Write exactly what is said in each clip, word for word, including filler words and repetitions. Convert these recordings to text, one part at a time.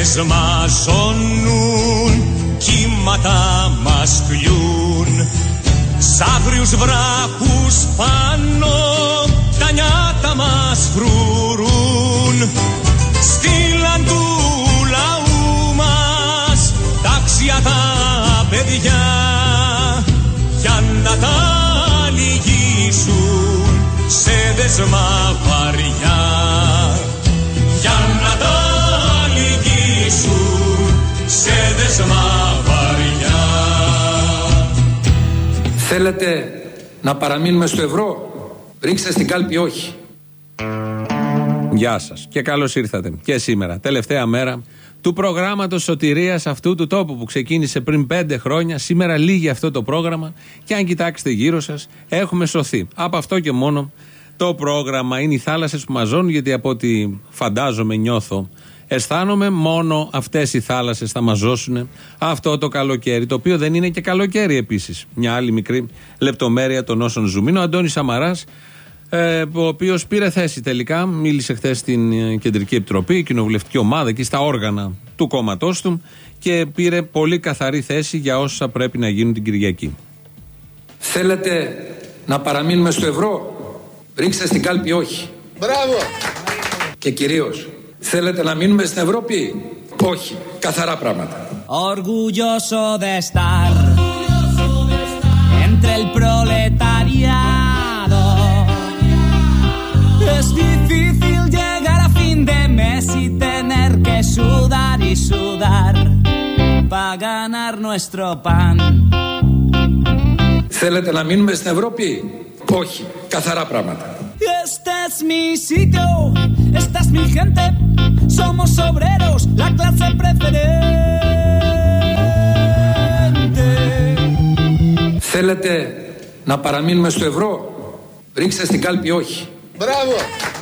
Νύχτες μας ζώνουν, κύματα μας κλειούν, σ' άγριους βράχους πάνω τα νιάτα μας φρουρούν. Στείλαν του λαού μας τάξια τα παιδιά για να τα λυγίσουν σε δεσμά βαριά, για να τα λυγίσουν σε δεσμά βαριά. Θέλετε να παραμείνουμε στο ευρώ? Ρίξτε στην κάλπη όχι. Γεια σας και καλώς ήρθατε και σήμερα, τελευταία μέρα του προγράμματος σωτηρίας αυτού του τόπου που ξεκίνησε πριν πέντε χρόνια. Σήμερα λύγει αυτό το πρόγραμμα και αν κοιτάξετε γύρω σας έχουμε σωθεί. Από αυτό και μόνο το πρόγραμμα είναι οι θάλασσες που μας ζώνουν, γιατί από ό,τι φαντάζομαι, νιώθω, αισθάνομαι, μόνο αυτές οι θάλασσες θα μας ζώσουν αυτό το καλοκαίρι, το οποίο δεν είναι και καλοκαίρι επίσης. Μια άλλη μικρή λεπτομέρεια των όσων ζούμε. Είναι ο Αντώνης Σαμαράς, Ε, ο οποίος πήρε θέση τελικά, μίλησε χθες στην Κεντρική Επιτροπή, η κοινοβουλευτική ομάδα και στα όργανα του κόμματός του και πήρε πολύ καθαρή θέση για όσα πρέπει να γίνουν την Κυριακή. Θέλετε να παραμείνουμε στο ευρώ? Ρίξτε στην κάλπη όχι. Μπράβο! Και κυρίως, θέλετε να μείνουμε στην Ευρώπη? Όχι. Καθαρά πράγματα. Orgulloso de estar entre el proletariado. Es difícil llegar a fin de mes y tener que sudar y sudar para ganar nuestro pan. Θέλετε να μείνουμε στην Ευρώπη? Όχι. Καθαρά πράγματα. Este es mi sitio, esta es mi gente, somos obreros, la clase preferente. Θέλετε να παραμείνουμε στο ευρώ? Ρίξτε στην κάλπη όχι. Μπράβο!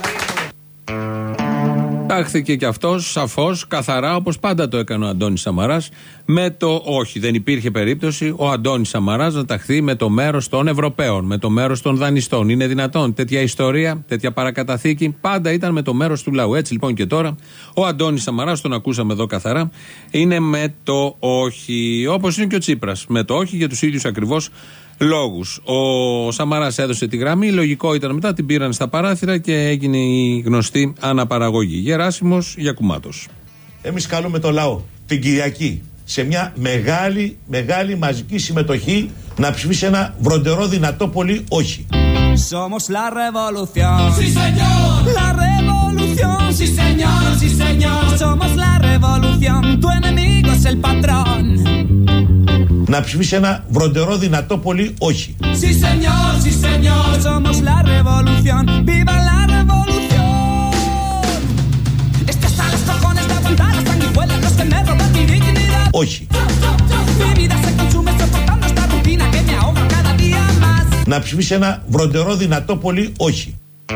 Τάχθηκε και αυτός σαφώς, καθαρά, όπως πάντα το έκανε ο Αντώνης Σαμαράς, με το όχι. Δεν υπήρχε περίπτωση ο Αντώνης Σαμαράς να ταχθεί με το μέρος των Ευρωπαίων, με το μέρος των δανειστών. Είναι δυνατόν τέτοια ιστορία, τέτοια παρακαταθήκη? Πάντα ήταν με το μέρος του λαού. Έτσι λοιπόν και τώρα ο Αντώνης Σαμαράς, τον ακούσαμε εδώ καθαρά, είναι με το όχι. Όπως είναι και ο Τσίπρας, με το όχι για τους ίδιους ακριβώς λόγους. Ο Σαμαράς έδωσε τη γραμμή, λογικό ήταν μετά, την πήραν στα παράθυρα και έγινε η γνωστή αναπαραγωγή. Γεράσιμος Γιακουμάτος. Εμείς καλούμε το λαό την Κυριακή σε μια μεγάλη, μεγάλη μαζική συμμετοχή να ψηφίσει ένα βροντερό δυνατό πολύ όχι. Somos la revolución. Sí, señor. La revolución. Sí, señor. Sí, señor. Somos la revolución. Tu enemigo es el patrón. Να ψηφίσει ένα βροντερό δυνατό πολύ όχι. Sí, señor. Sí, señor. Somos la revolución. Viva la revolución. Este hasta los cojones de aguantar las sanguijuelas, los que me roban mi dignidad. Όχι. Mi vida se consume soportando esta rutina que me ahoga cada día más. Να ψηφίσει ένα βροντερό δυνατό πολύ όχι.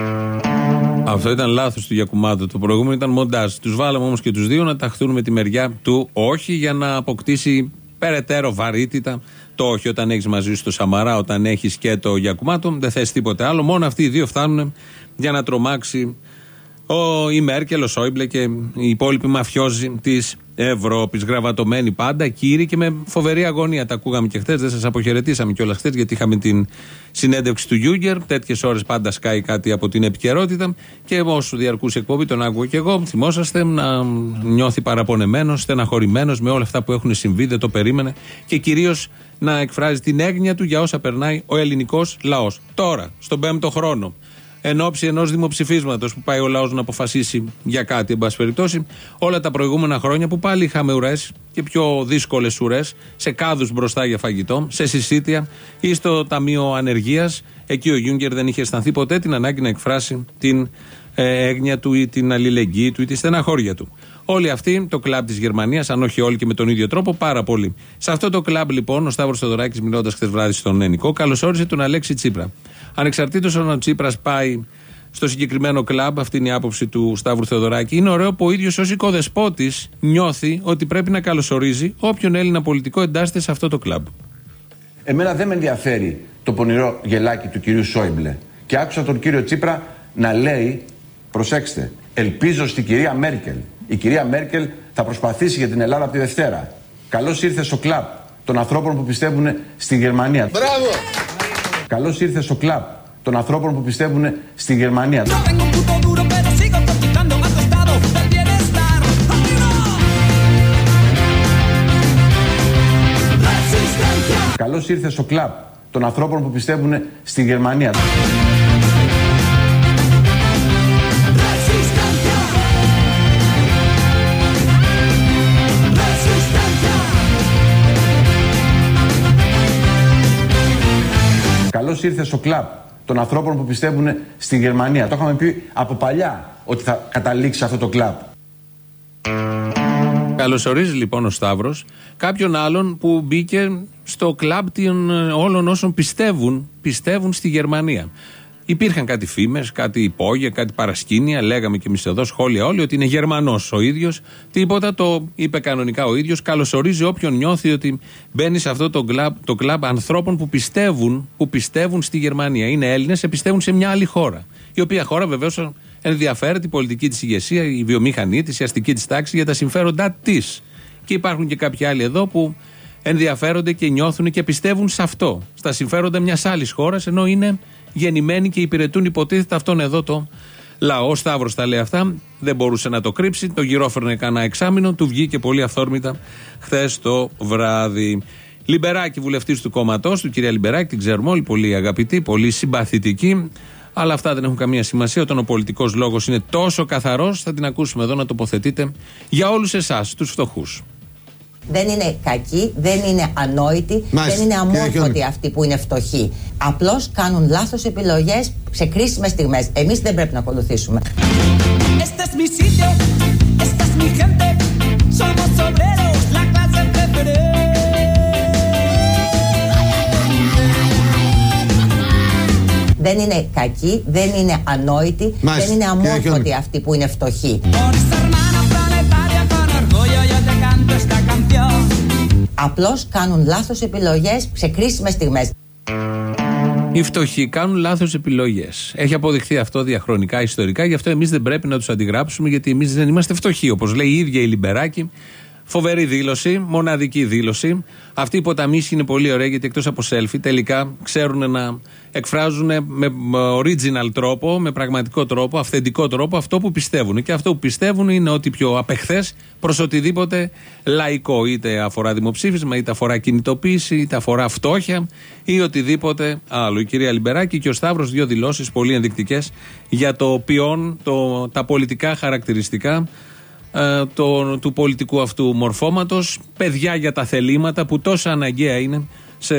Αυτό ήταν λάθος του Γιακουμάτου. Το προηγούμενο ήταν μοντάζ. Τους βάλαμε όμως και τους δύο να ταχθούν με τη μεριά του όχι, για να αποκτήσει περαιτέρω βαρύτητα το όχι. Όταν έχεις μαζί σου το Σαμαρά, όταν έχεις και το Γιακουμάτο, δεν θες τίποτε άλλο. Μόνο αυτοί οι δύο φτάνουν για να τρομάξει ο, η Μέρκελ, ο Σόιμπλε και οι υπόλοιποι μαφιόζοι της Ευρώπης. Γραβατωμένοι πάντα, κύριοι και με φοβερή αγωνία. Τα ακούγαμε και χθες, δεν σας αποχαιρετήσαμε κιόλας χθες, γιατί είχαμε την συνέντευξη του Γιούγκερ. Τέτοιες ώρες πάντα σκάει κάτι από την επικαιρότητα και όσο διαρκούσε εκπομπή, τον άκουγα κι εγώ. Θυμόσαστε να νιώθει παραπονεμένος, στεναχωρημένος με όλα αυτά που έχουν συμβεί, δεν το περίμενε, και κυρίως να εκφράζει την έγνοια του για όσα περνάει ο ελληνικός λαός. Τώρα, στον πέμπτο χρόνο, εν ώψη ενός δημοψηφίσματος που πάει ο λαός να αποφασίσει για κάτι, εν πάση περιπτώσει, όλα τα προηγούμενα χρόνια που πάλι είχαμε ουρές και πιο δύσκολες ουρές, σε κάδους μπροστά για φαγητό, σε συσίτια ή στο Ταμείο Ανεργίας, εκεί ο Γιούγκερ δεν είχε αισθανθεί ποτέ την ανάγκη να εκφράσει την ε, έγνοια του ή την αλληλεγγύη του ή τη στεναχώρια του. Όλοι αυτοί, το κλαμπ της Γερμανίας, αν όχι όλοι και με τον ίδιο τρόπο, πάρα πολύ. Σε αυτό το κλαμπ, λοιπόν, ο Σταύρος Θεοδωράκης, μιλώντας χθες βράδυ στον Ενικό, καλωσόρισε τον Αλέξη Τσίπρα. Ανεξαρτήτως αν ο Τσίπρας πάει στο συγκεκριμένο κλαμπ, αυτή είναι η άποψη του Σταύρου Θεοδωράκη, είναι ωραίο που ο ίδιος ως οικοδεσπότης νιώθει ότι πρέπει να καλωσορίζει όποιον Έλληνα πολιτικό εντάσσεται σε αυτό το κλαμπ. Εμένα δεν με ενδιαφέρει το πονηρό γελάκι του κυρίου Σόιμπλε. Και άκουσα τον κύριο Τσίπρα να λέει, προσέξτε, ελπίζω στην κυρία Μέρκελ. Η κυρία Μέρκελ θα προσπαθήσει για την Ελλάδα από τη Δευτέρα. Καλώς ήρθε στο κλαμπ των ανθρώπων που πιστεύουν στη Γερμανία. Μπράβο! Καλώς ήρθε στο κλαμπ των ανθρώπων που πιστεύουν στη Γερμανία. Καλώς ήρθε στο κλαμπ των ανθρώπων που πιστεύουν στη Γερμανία. Καλώς ήρθε στο κλαμπ των ανθρώπων που πιστεύουν στη Γερμανία. Το είχαμε πει από παλιά ότι θα καταλήξει αυτό το κλαμπ. Καλωσορίζει λοιπόν ο Σταύρος κάποιον άλλον που μπήκε στο κλαμπ των όλων όσων πιστεύουν, πιστεύουν στη Γερμανία. Υπήρχαν κάτι φήμες, κάτι υπόγεια, κάτι παρασκήνια. Λέγαμε και εμείς εδώ σχόλια όλοι ότι είναι Γερμανός ο ίδιος. Τίποτα, το είπε κανονικά ο ίδιος. Καλωσορίζει όποιον νιώθει ότι μπαίνει σε αυτό το κλαμπ, το κλαμπ ανθρώπων που πιστεύουν, που πιστεύουν στη Γερμανία. Είναι Έλληνες, πιστεύουν σε μια άλλη χώρα. Η οποία χώρα βεβαίως ενδιαφέρεται η πολιτική της ηγεσία, η βιομηχανή της, η αστική της τάξη για τα συμφέροντά της. Και υπάρχουν και κάποιοι άλλοι εδώ που ενδιαφέρονται και νιώθουν και πιστεύουν σε αυτό. Στα συμφέροντα μιας άλλης χώρας, ενώ είναι γεννημένοι και υπηρετούν υποτίθεται αυτόν εδώ το λαό. Ο Σταύρος τα λέει αυτά, δεν μπορούσε να το κρύψει. Το γυρόφερνε κανένα εξάμηνο, του βγήκε πολύ αυθόρμητα χθες το βράδυ. Λιμπεράκη, βουλευτής του κόμματός του, κυρία Λιμπεράκη, την ξέρουμε όλοι, πολύ αγαπητή, πολύ συμπαθητική. Αλλά αυτά δεν έχουν καμία σημασία. Όταν ο πολιτικός λόγος είναι τόσο καθαρός, θα την ακούσουμε εδώ να τοποθετείτε για όλους εσάς, τους φτωχούς. Δεν είναι κακοί, δεν είναι ανόητοι, Μάλιστα. δεν είναι αμόρφωτοι αυτοί που είναι φτωχοί. Απλώς κάνουν λάθος επιλογές σε κρίσιμες στιγμές. Εμείς δεν πρέπει να ακολουθήσουμε. Δεν είναι κακοί, δεν είναι ανόητοι, Μάλιστα. δεν είναι αμόρφωτοι αυτοί που είναι φτωχοί. Απλώς κάνουν λάθος επιλογές σε κρίσιμες στιγμές. Οι φτωχοί κάνουν λάθος επιλογές. Έχει αποδειχθεί αυτό διαχρονικά, ιστορικά, γι' αυτό εμείς δεν πρέπει να τους αντιγράψουμε, γιατί εμείς δεν είμαστε φτωχοί. Όπως λέει η ίδια η Λιμπεράκη, φοβερή δήλωση, μοναδική δήλωση. Αυτή η υποταμίση είναι πολύ ωραία, γιατί εκτός από selfie τελικά ξέρουν να εκφράζουν με original τρόπο, με πραγματικό τρόπο, αυθεντικό τρόπο αυτό που πιστεύουν. Και αυτό που πιστεύουν είναι ότι πιο απεχθές προς οτιδήποτε λαϊκό, είτε αφορά δημοψήφισμα, είτε αφορά κινητοποίηση, είτε αφορά φτώχεια ή οτιδήποτε άλλο. Η κυρία Λιμπεράκη και ο Σταύρος, δύο δηλώσεις πολύ ενδεικτικές για το ποιόν, το, τα πολιτικά χαρακτηριστικά ε, το, του πολιτικού αυτού μορφώματος. Παιδιά για τα θελήματα που τόσο αναγκαία είναι σε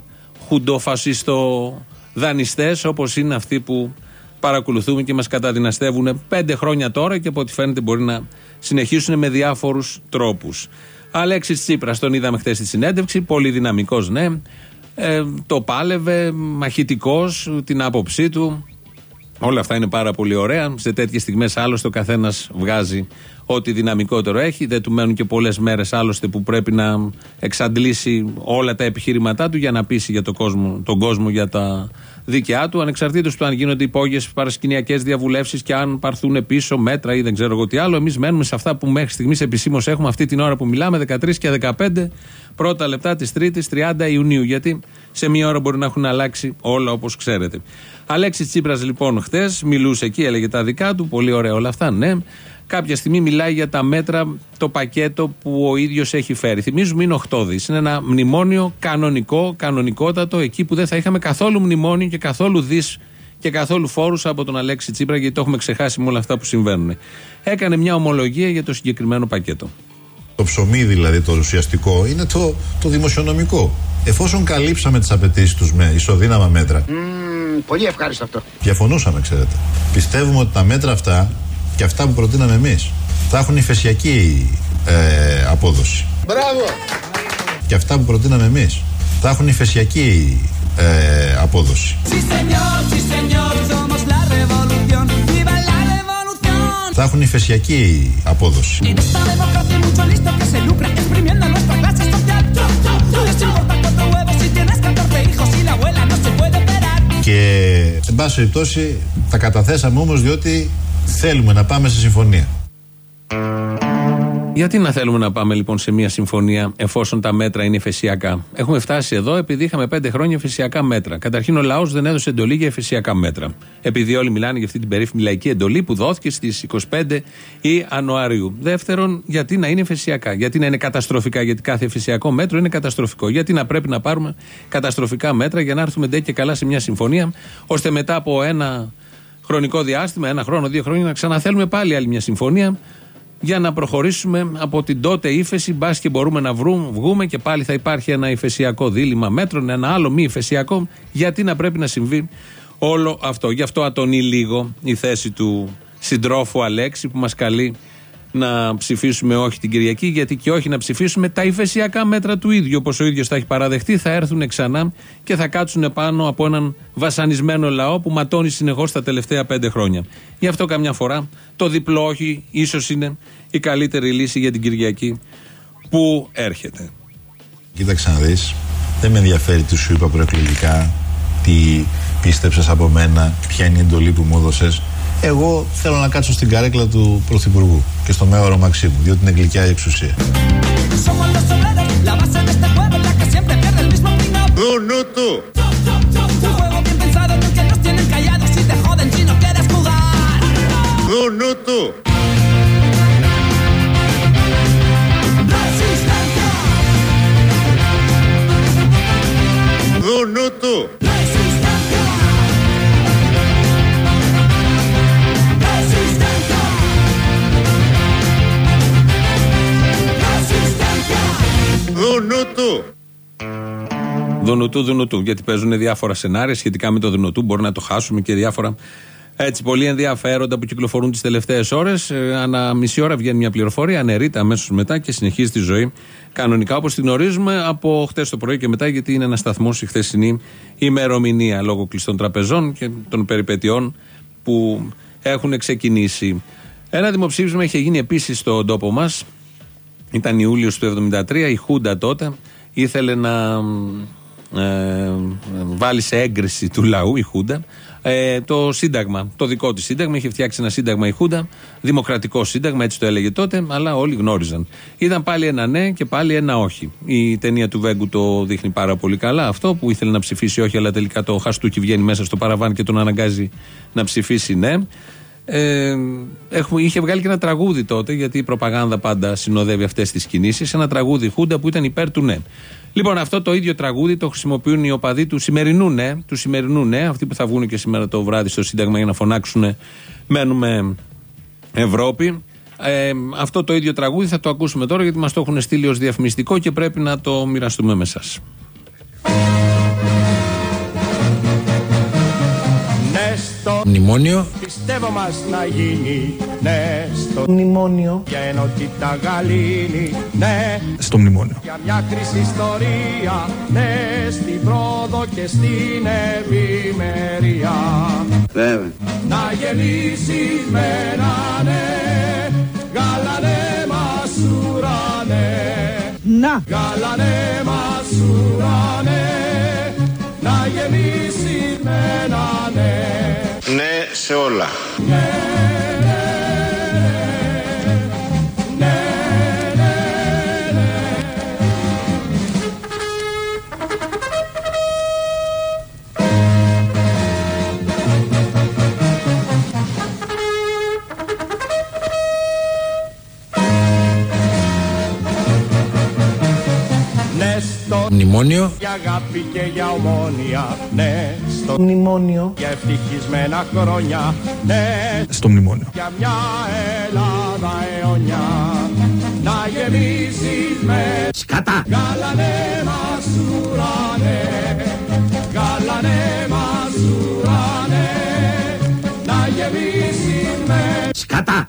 χουντοφασιστο δανειστές όπως είναι αυτοί που παρακολουθούμε και μας καταδυναστεύουν πέντε χρόνια τώρα και από ό,τι φαίνεται μπορεί να συνεχίσουν με διάφορους τρόπους. Αλέξης Τσίπρας, τον είδαμε χθες στη συνέντευξη, πολύ δυναμικός, ναι, ε, το πάλευε, μαχητικός, την άποψή του. Όλα αυτά είναι πάρα πολύ ωραία. Σε τέτοιες στιγμές άλλωστε ο καθένας βγάζει ό,τι δυναμικότερο έχει. Δεν του μένουν και πολλές μέρες άλλωστε που πρέπει να εξαντλήσει όλα τα επιχειρήματά του για να πείσει για το κόσμο, τον κόσμο για τα δίκαιά του, ανεξαρτήτως του αν γίνονται υπόγειες παρασκηνιακές διαβουλεύσεις και αν πάρθουν πίσω μέτρα ή δεν ξέρω εγώ τι άλλο. Εμείς μένουμε σε αυτά που μέχρι στιγμής επισήμως έχουμε αυτή την ώρα που μιλάμε, δεκατρείς και δεκαπέντε πρώτα λεπτά της Τρίτης, τριάντα Ιουνίου. Γιατί σε μία ώρα μπορεί να έχουν αλλάξει όλα όπως ξέρετε. Αλέξης Τσίπρας λοιπόν χθες μιλούσε εκεί, έλεγε τα δικά του, πολύ ωραία όλα αυτά, ναι. Κάποια στιγμή μιλάει για τα μέτρα, το πακέτο που ο ίδιος έχει φέρει. Θυμίζουμε είναι οκτώ δις. Είναι ένα μνημόνιο κανονικό, κανονικότατο, εκεί που δεν θα είχαμε καθόλου μνημόνιο και καθόλου δις και καθόλου φόρους από τον Αλέξη Τσίπρα, γιατί το έχουμε ξεχάσει με όλα αυτά που συμβαίνουν. Έκανε μια ομολογία για το συγκεκριμένο πακέτο. Το ψωμί δηλαδή το ουσιαστικό είναι το, το δημοσιονομικό. Εφόσον καλύψαμε τις απαιτήσεις τους με ισοδύναμα μέτρα. Mm, πολύ ευχάριστο αυτό. Διαφωνούσαμε, ξέρετε. Πιστεύουμε ότι τα μέτρα αυτά και αυτά που προτείναμε εμείς θα έχουν υφεσιακή ε, απόδοση. Μπράβο! Και αυτά που προτείναμε εμείς θα έχουν υφεσιακή ε, απόδοση. Θα έχουν υφεσιακή απόδοση. Και εν πάση περιπτώσει τα καταθέσαμε όμως διότι θέλουμε να πάμε σε συμφωνία. Γιατί να θέλουμε να πάμε λοιπόν σε μια συμφωνία εφόσον τα μέτρα είναι εφεσιακά? Έχουμε φτάσει εδώ επειδή είχαμε πέντε χρόνια εφεσιακά μέτρα. Καταρχήν ο λαός δεν έδωσε εντολή για εφεσιακά μέτρα. Επειδή όλοι μιλάνε για αυτή την περίφημη λαϊκή εντολή που δόθηκε στις είκοσι πέντε Ιανουαρίου. Δεύτερον, γιατί να είναι εφεσιακά? Γιατί να είναι καταστροφικά? Γιατί κάθε εφεσιακό μέτρο είναι καταστροφικό. Γιατί να πρέπει να πάρουμε καταστροφικά μέτρα για να έρθουμε ντε και καλά σε μια συμφωνία, ώστε μετά από ένα χρονικό διάστημα, ένα χρόνο, δύο χρόνια, να ξαναθέλουμε πάλι άλλη μια συμφωνία για να προχωρήσουμε από την τότε ύφεση, μπας και μπορούμε να βρούμε, βγούμε και πάλι θα υπάρχει ένα υφεσιακό δίλημμα μέτρων, ένα άλλο μη υφεσιακό. Γιατί να πρέπει να συμβεί όλο αυτό? Γι' αυτό ατονεί λίγο η θέση του συντρόφου Αλέξη που μας καλεί να ψηφίσουμε όχι την Κυριακή, γιατί και όχι να ψηφίσουμε τα υφεσιακά μέτρα του ίδιου. Όπως ο ίδιος τα έχει παραδεχτεί, θα έρθουν ξανά και θα κάτσουν πάνω από έναν βασανισμένο λαό που ματώνει συνεχώς τα τελευταία πέντε χρόνια. Γι' αυτό καμιά φορά το διπλό όχι ίσως είναι η καλύτερη λύση για την Κυριακή που έρχεται. Κοίταξε να δεις, δεν με ενδιαφέρει τι σου είπα προεκλογικά, τι πίστεψες από μένα, ποια είναι η εντολή που μου έδωσες. Εγώ θέλω να κάτσω στην καρέκλα του Πρωθυπουργού και στο μέωρο Μαξίμου, διότι είναι γλυκιά η εξουσία. Δου νου του! Δου νου του! Δου νου του! Δουνουτού. Δουνουτού, δουνουτού. Γιατί παίζουν διάφορα σενάρια σχετικά με το δουνουτού. Μπορεί να το χάσουμε και διάφορα έτσι πολύ ενδιαφέροντα που κυκλοφορούν τις τελευταίες ώρες. Ε, ανά μισή ώρα βγαίνει μια πληροφορία, αναιρείται αμέσως μετά και συνεχίζει τη ζωή κανονικά όπως την γνωρίζουμε από χτες το πρωί και μετά, γιατί είναι ένα σταθμός η χθεσινή ημερομηνία λόγω κλειστών τραπεζών και των περιπετειών που έχουν ξεκινήσει. Ένα δημοψήφισμα είχε γίνει επίσης στον τόπο μας. Ήταν Ιούλιος του εβδομήντα τρία, η Χούντα τότε ήθελε να ε, βάλει σε έγκριση του λαού, η Χούντα, ε, το σύνταγμα, το δικό της σύνταγμα. Είχε φτιάξει ένα σύνταγμα η Χούντα, δημοκρατικό σύνταγμα, έτσι το έλεγε τότε, αλλά όλοι γνώριζαν. Ήταν πάλι ένα ναι και πάλι ένα όχι. Η ταινία του Βέγκου το δείχνει πάρα πολύ καλά αυτό, που ήθελε να ψηφίσει όχι, αλλά τελικά το χαστούκι βγαίνει μέσα στο παραβάν και τον αναγκάζει να ψηφίσει ναι. Ε, έχουμε, είχε βγάλει και ένα τραγούδι τότε, γιατί η προπαγάνδα πάντα συνοδεύει αυτές τις κινήσεις. Ένα τραγούδι Χούντα που ήταν υπέρ του ναι. Λοιπόν, αυτό το ίδιο τραγούδι το χρησιμοποιούν οι οπαδοί του σημερινού ναι, του σημερινού ναι, αυτοί που θα βγουν και σήμερα το βράδυ στο Σύνταγμα για να φωνάξουν μένουμε Ευρώπη. Ε, αυτό το ίδιο τραγούδι θα το ακούσουμε τώρα, γιατί μας το έχουν στείλει ως διαφημιστικό και πρέπει να το μοιραστούμε με εσάς. Στο μνημόνιο πιστεύω μας να γίνει, ναι, στο μνημόνιο για ενότητα γαλήνη, ναι, στο μνημόνιο για μια χρυσή ιστορία, ναι, στην πρόοδο και στην ευημερία. Βέβαια. Να γεννήσεις με ένα ναι, γαλανέ μας ουρανέ, να γαλανέ μας ουρανέ, να γεννήσεις με ένα ναι. Ναι σε όλα. Ναι, ναι, ναι, ναι, ναι. Ναι στο μνημόνιο για αγάπη και για ομόνια, ναι στο μνημόνιο για ευτυχισμένα χρόνια, ναι στο μνημόνιο για μια Ελλάδα αιώνια, να γεμίσεις με σκατά γαλανέ μας ουρανέ, γαλανέ μας ουρανέ, να γεμίσεις με σκατά.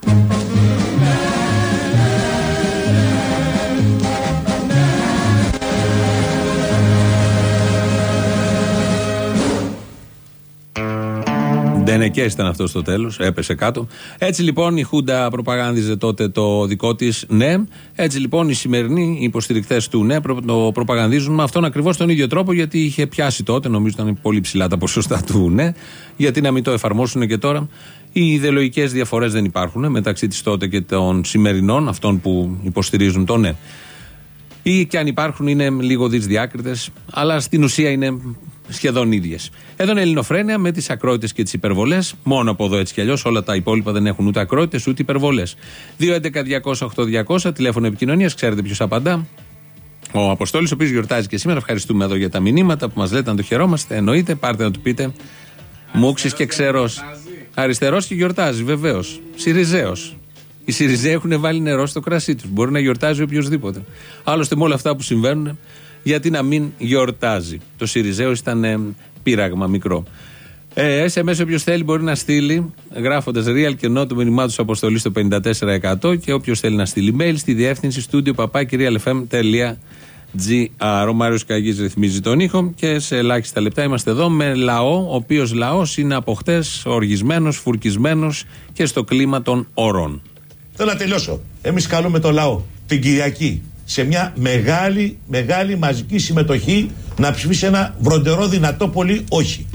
Ντενεκές ήταν αυτό στο τέλος, έπεσε κάτω. Έτσι λοιπόν η Χούντα προπαγάνδιζε τότε το δικό της ναι. Έτσι λοιπόν οι σημερινοί υποστηρικτές του ναι το προπαγανδίζουν με αυτόν ακριβώς τον ίδιο τρόπο, γιατί είχε πιάσει τότε, νομίζω ήταν πολύ ψηλά τα ποσοστά του ναι. Γιατί να μην το εφαρμόσουν και τώρα. Οι ιδεολογικές διαφορές δεν υπάρχουν μεταξύ της τότε και των σημερινών, αυτών που υποστηρίζουν το ναι. Ή και αν υπάρχουν είναι λίγο δυσδιάκριτες, αλλά στην ουσία είναι σχεδόν ίδιες. Εδώ είναι Ελληνοφρένεια με τις ακρότητες και τις υπερβολές. Μόνο από εδώ έτσι κι αλλιώς. Όλα τα υπόλοιπα δεν έχουν ούτε ακρότητες ούτε υπερβολές. δύο έντεκα διακόσια οκτώ διακόσια τηλέφωνο επικοινωνίας. Ξέρετε ποιος απαντά. Ο Αποστόλης, ο οποίος γιορτάζει και σήμερα. Ευχαριστούμε εδώ για τα μηνύματα που μας λέτε, να το χαιρόμαστε. Εννοείται, πάρτε να του πείτε. Μούξης και ξερός. Αριστερός και γιορτάζει, βεβαίως. Σιριζέος. Οι Σιριζέοι έχουν βάλει νερό στο κρασί τους. Μπορεί να γιορτάζει οποιοδήποτε. Άλλωστε με όλα αυτά που συμβαίνουν, γιατί να μην γιορτάζει. Το Σιριζέος ήταν ε, πείραγμα μικρό. Ε, ες εμ ες όποιος θέλει μπορεί να στείλει, γράφοντας real και no το μηνυμά του αποστολή στο πενήντα τέσσερα εκατό, και όποιος θέλει να στείλει mail στη διεύθυνση studio παπάκι realfm τελεία gr. Ο Μάριος Καγής ρυθμίζει τον ήχο και σε ελάχιστα λεπτά είμαστε εδώ με λαό, ο οποίος λαός είναι από χτες οργισμένος, φουρκισμένος και στο κλίμα των ορών. Θέλω να τελειώσω. Εμείς καλούμε το λαό την Κυριακή σε μια μεγάλη, μεγάλη μαζική συμμετοχή να ψηφίσει ένα βροντερό δυνατό πολύ όχι.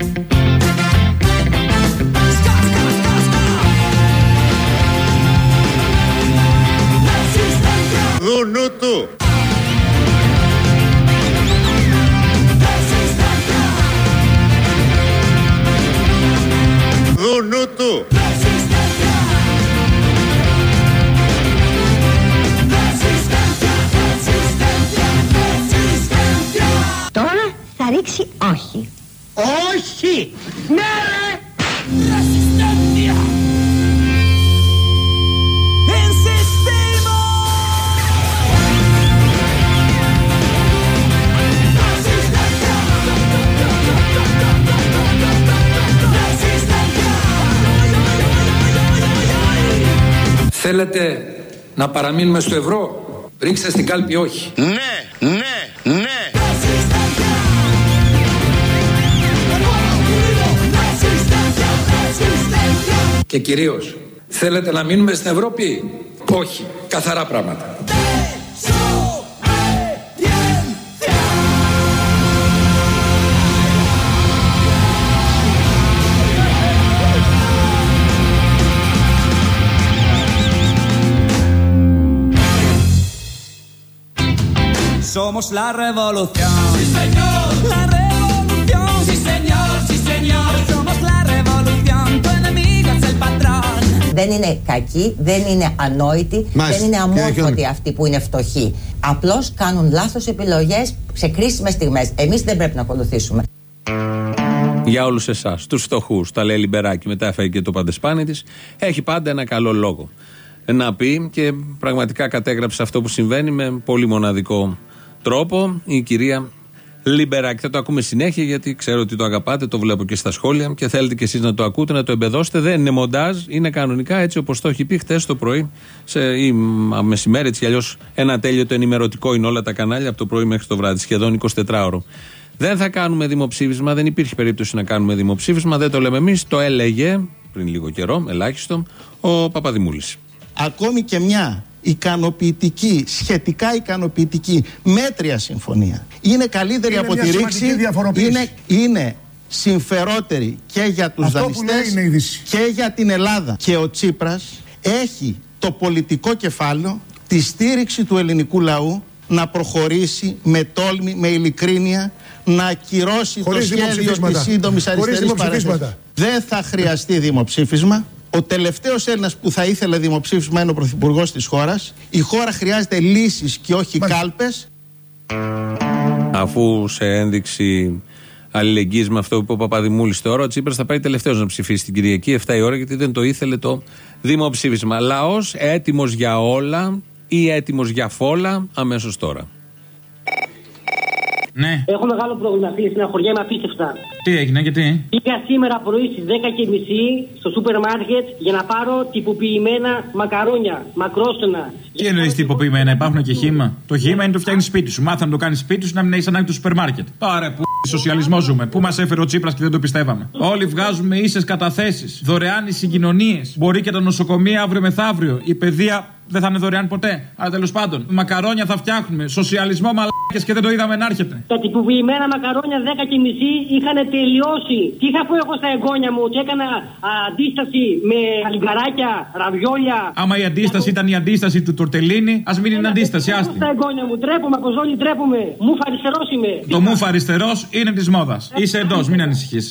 Δουνού του. Δουνού του. Τώρα θα ρίξει όχι. Όχι! Ναι ρε! Resistencia. Θέλετε να παραμείνουμε στο ευρώ? Ρίξτε στην κάλπη όχι. Ναι, ναι, ναι. Και κυρίως, θέλετε να μείνουμε στην Ευρώπη? Όχι. Καθαρά πράγματα. Somos la revolución. Sí, señor. La revolución. Sí, señor. Sí, señor. Somos la revolución. Tu enemigo es el patrón. Δεν είναι κακοί, δεν είναι ανόητοι, Μάλιστα. δεν είναι αμόρφωτοι αυτοί που είναι φτωχοί. Απλώς κάνουν λάθος επιλογές σε κρίσιμες στιγμές. Εμείς δεν πρέπει να ακολουθήσουμε. Για όλους εσάς, τους φτωχούς, τα λέει Λιμπεράκη, μετά έφαγε και το παντεσπάνι της, έχει πάντα ένα καλό λόγο να πει και πραγματικά κατέγραψε αυτό που συμβαίνει με πολύ μοναδικό τρόπο η κυρία Λιμπεράκη. Θα το ακούμε συνέχεια γιατί ξέρω ότι το αγαπάτε, το βλέπω και στα σχόλια και θέλετε κι εσείς να το ακούτε, να το εμπεδώσετε. Δεν είναι μοντάζ, είναι κανονικά έτσι όπως το έχει πει χτες το πρωί σε, ή μεσημέρι, έτσι κι αλλιώς ένα τέλειο το ενημερωτικό είναι όλα τα κανάλια από το πρωί μέχρι το βράδυ, σχεδόν εικοσιτετράωρο. Δεν θα κάνουμε δημοψήφισμα, δεν υπήρχε περίπτωση να κάνουμε δημοψήφισμα, δεν το λέμε εμείς, το έλεγε πριν λίγο καιρό, ελάχιστο, ο Παπαδημούλης. Ακόμη και μια ικανοποιητική, σχετικά ικανοποιητική, μέτρια συμφωνία είναι καλύτερη είναι από τη ρήξη, είναι, είναι συμφερότερη και για τους δανειστές και για την Ελλάδα. Και ο Τσίπρας έχει το πολιτικό κεφάλαιο, τη στήριξη του ελληνικού λαού να προχωρήσει με τόλμη, με ειλικρίνεια, να ακυρώσει το σχέδιο της σύντομης αριστερής παρέμβασης. Δεν θα χρειαστεί δημοψήφισμα. Ο τελευταίος Έλληνας που θα ήθελε δημοψήφισμα είναι ο πρωθυπουργός της χώρας. Η χώρα χρειάζεται λύσεις και όχι Μάλιστα. κάλπες. Αφού σε ένδειξη αλληλεγγύης με αυτό που είπε ο Παπαδημούλης τώρα, ο Τσίπρας θα πάει τελευταίος να ψηφίσει την Κυριακή εφτά η ώρα, γιατί δεν το ήθελε το δημοψήφισμα. Λαός έτοιμος για όλα ή έτοιμος για φόλα αμέσως τώρα. Ναι. Έχω μεγάλο πρόβλημα, φίλε, στεναχωριέμαι απίστευτα. Τι έγινε, γιατί? Πήγα σήμερα πρωί στις δέκα και μισή στο σούπερ μάρκετ για να πάρω τυποποιημένα μακαρόνια, μακρόστονα. Τι εννοείς τυποποιημένα, υπάρχουν και χύμα? Το χύμα είναι το φτιάχνει σπίτι σου. Μάθα να το κάνει σπίτι σου, να μην έχει ανάγκη το σούπερ μάρκετ. Πάρε που Σοσιαλισμό ζούμε. Πού μας έφερε ο Τσίπρας και δεν το πιστεύαμε. Όλοι βγάζουμε ίσες καταθέσεις. Δωρεάν οι συγκοινωνίες. Μπορεί και τα νοσοκομεία αύριο μεθαύριο. Η παιδεία δεν θα είναι δωρεάν ποτέ. Αλλά τέλος πάντων, μακαρόνια θα φτιάχνουμε. Σοσιαλισμό μαλάκες και δεν το είδαμε να έρχεται. Τα τυποποιημένα μακαρόνια δέκα και μισή είχαν τελειώσει. Τι είχα πω εγώ στα εγγόνια μου, ότι έκανα α, αντίσταση με αλιγκαράκια, ραβιόλια. Άμα η αντίσταση ήταν η αντίσταση του τορτελίνι, ας μην είναι αντίσταση, άστη. Στα εγγόνια μου, τρέπομαι, αποζόλη, τρέπομαι. Μουφ αριστερός είμαι. Το μουφ αριστερός είναι της μόδας. Είσαι εντός, μην ανησυχείς.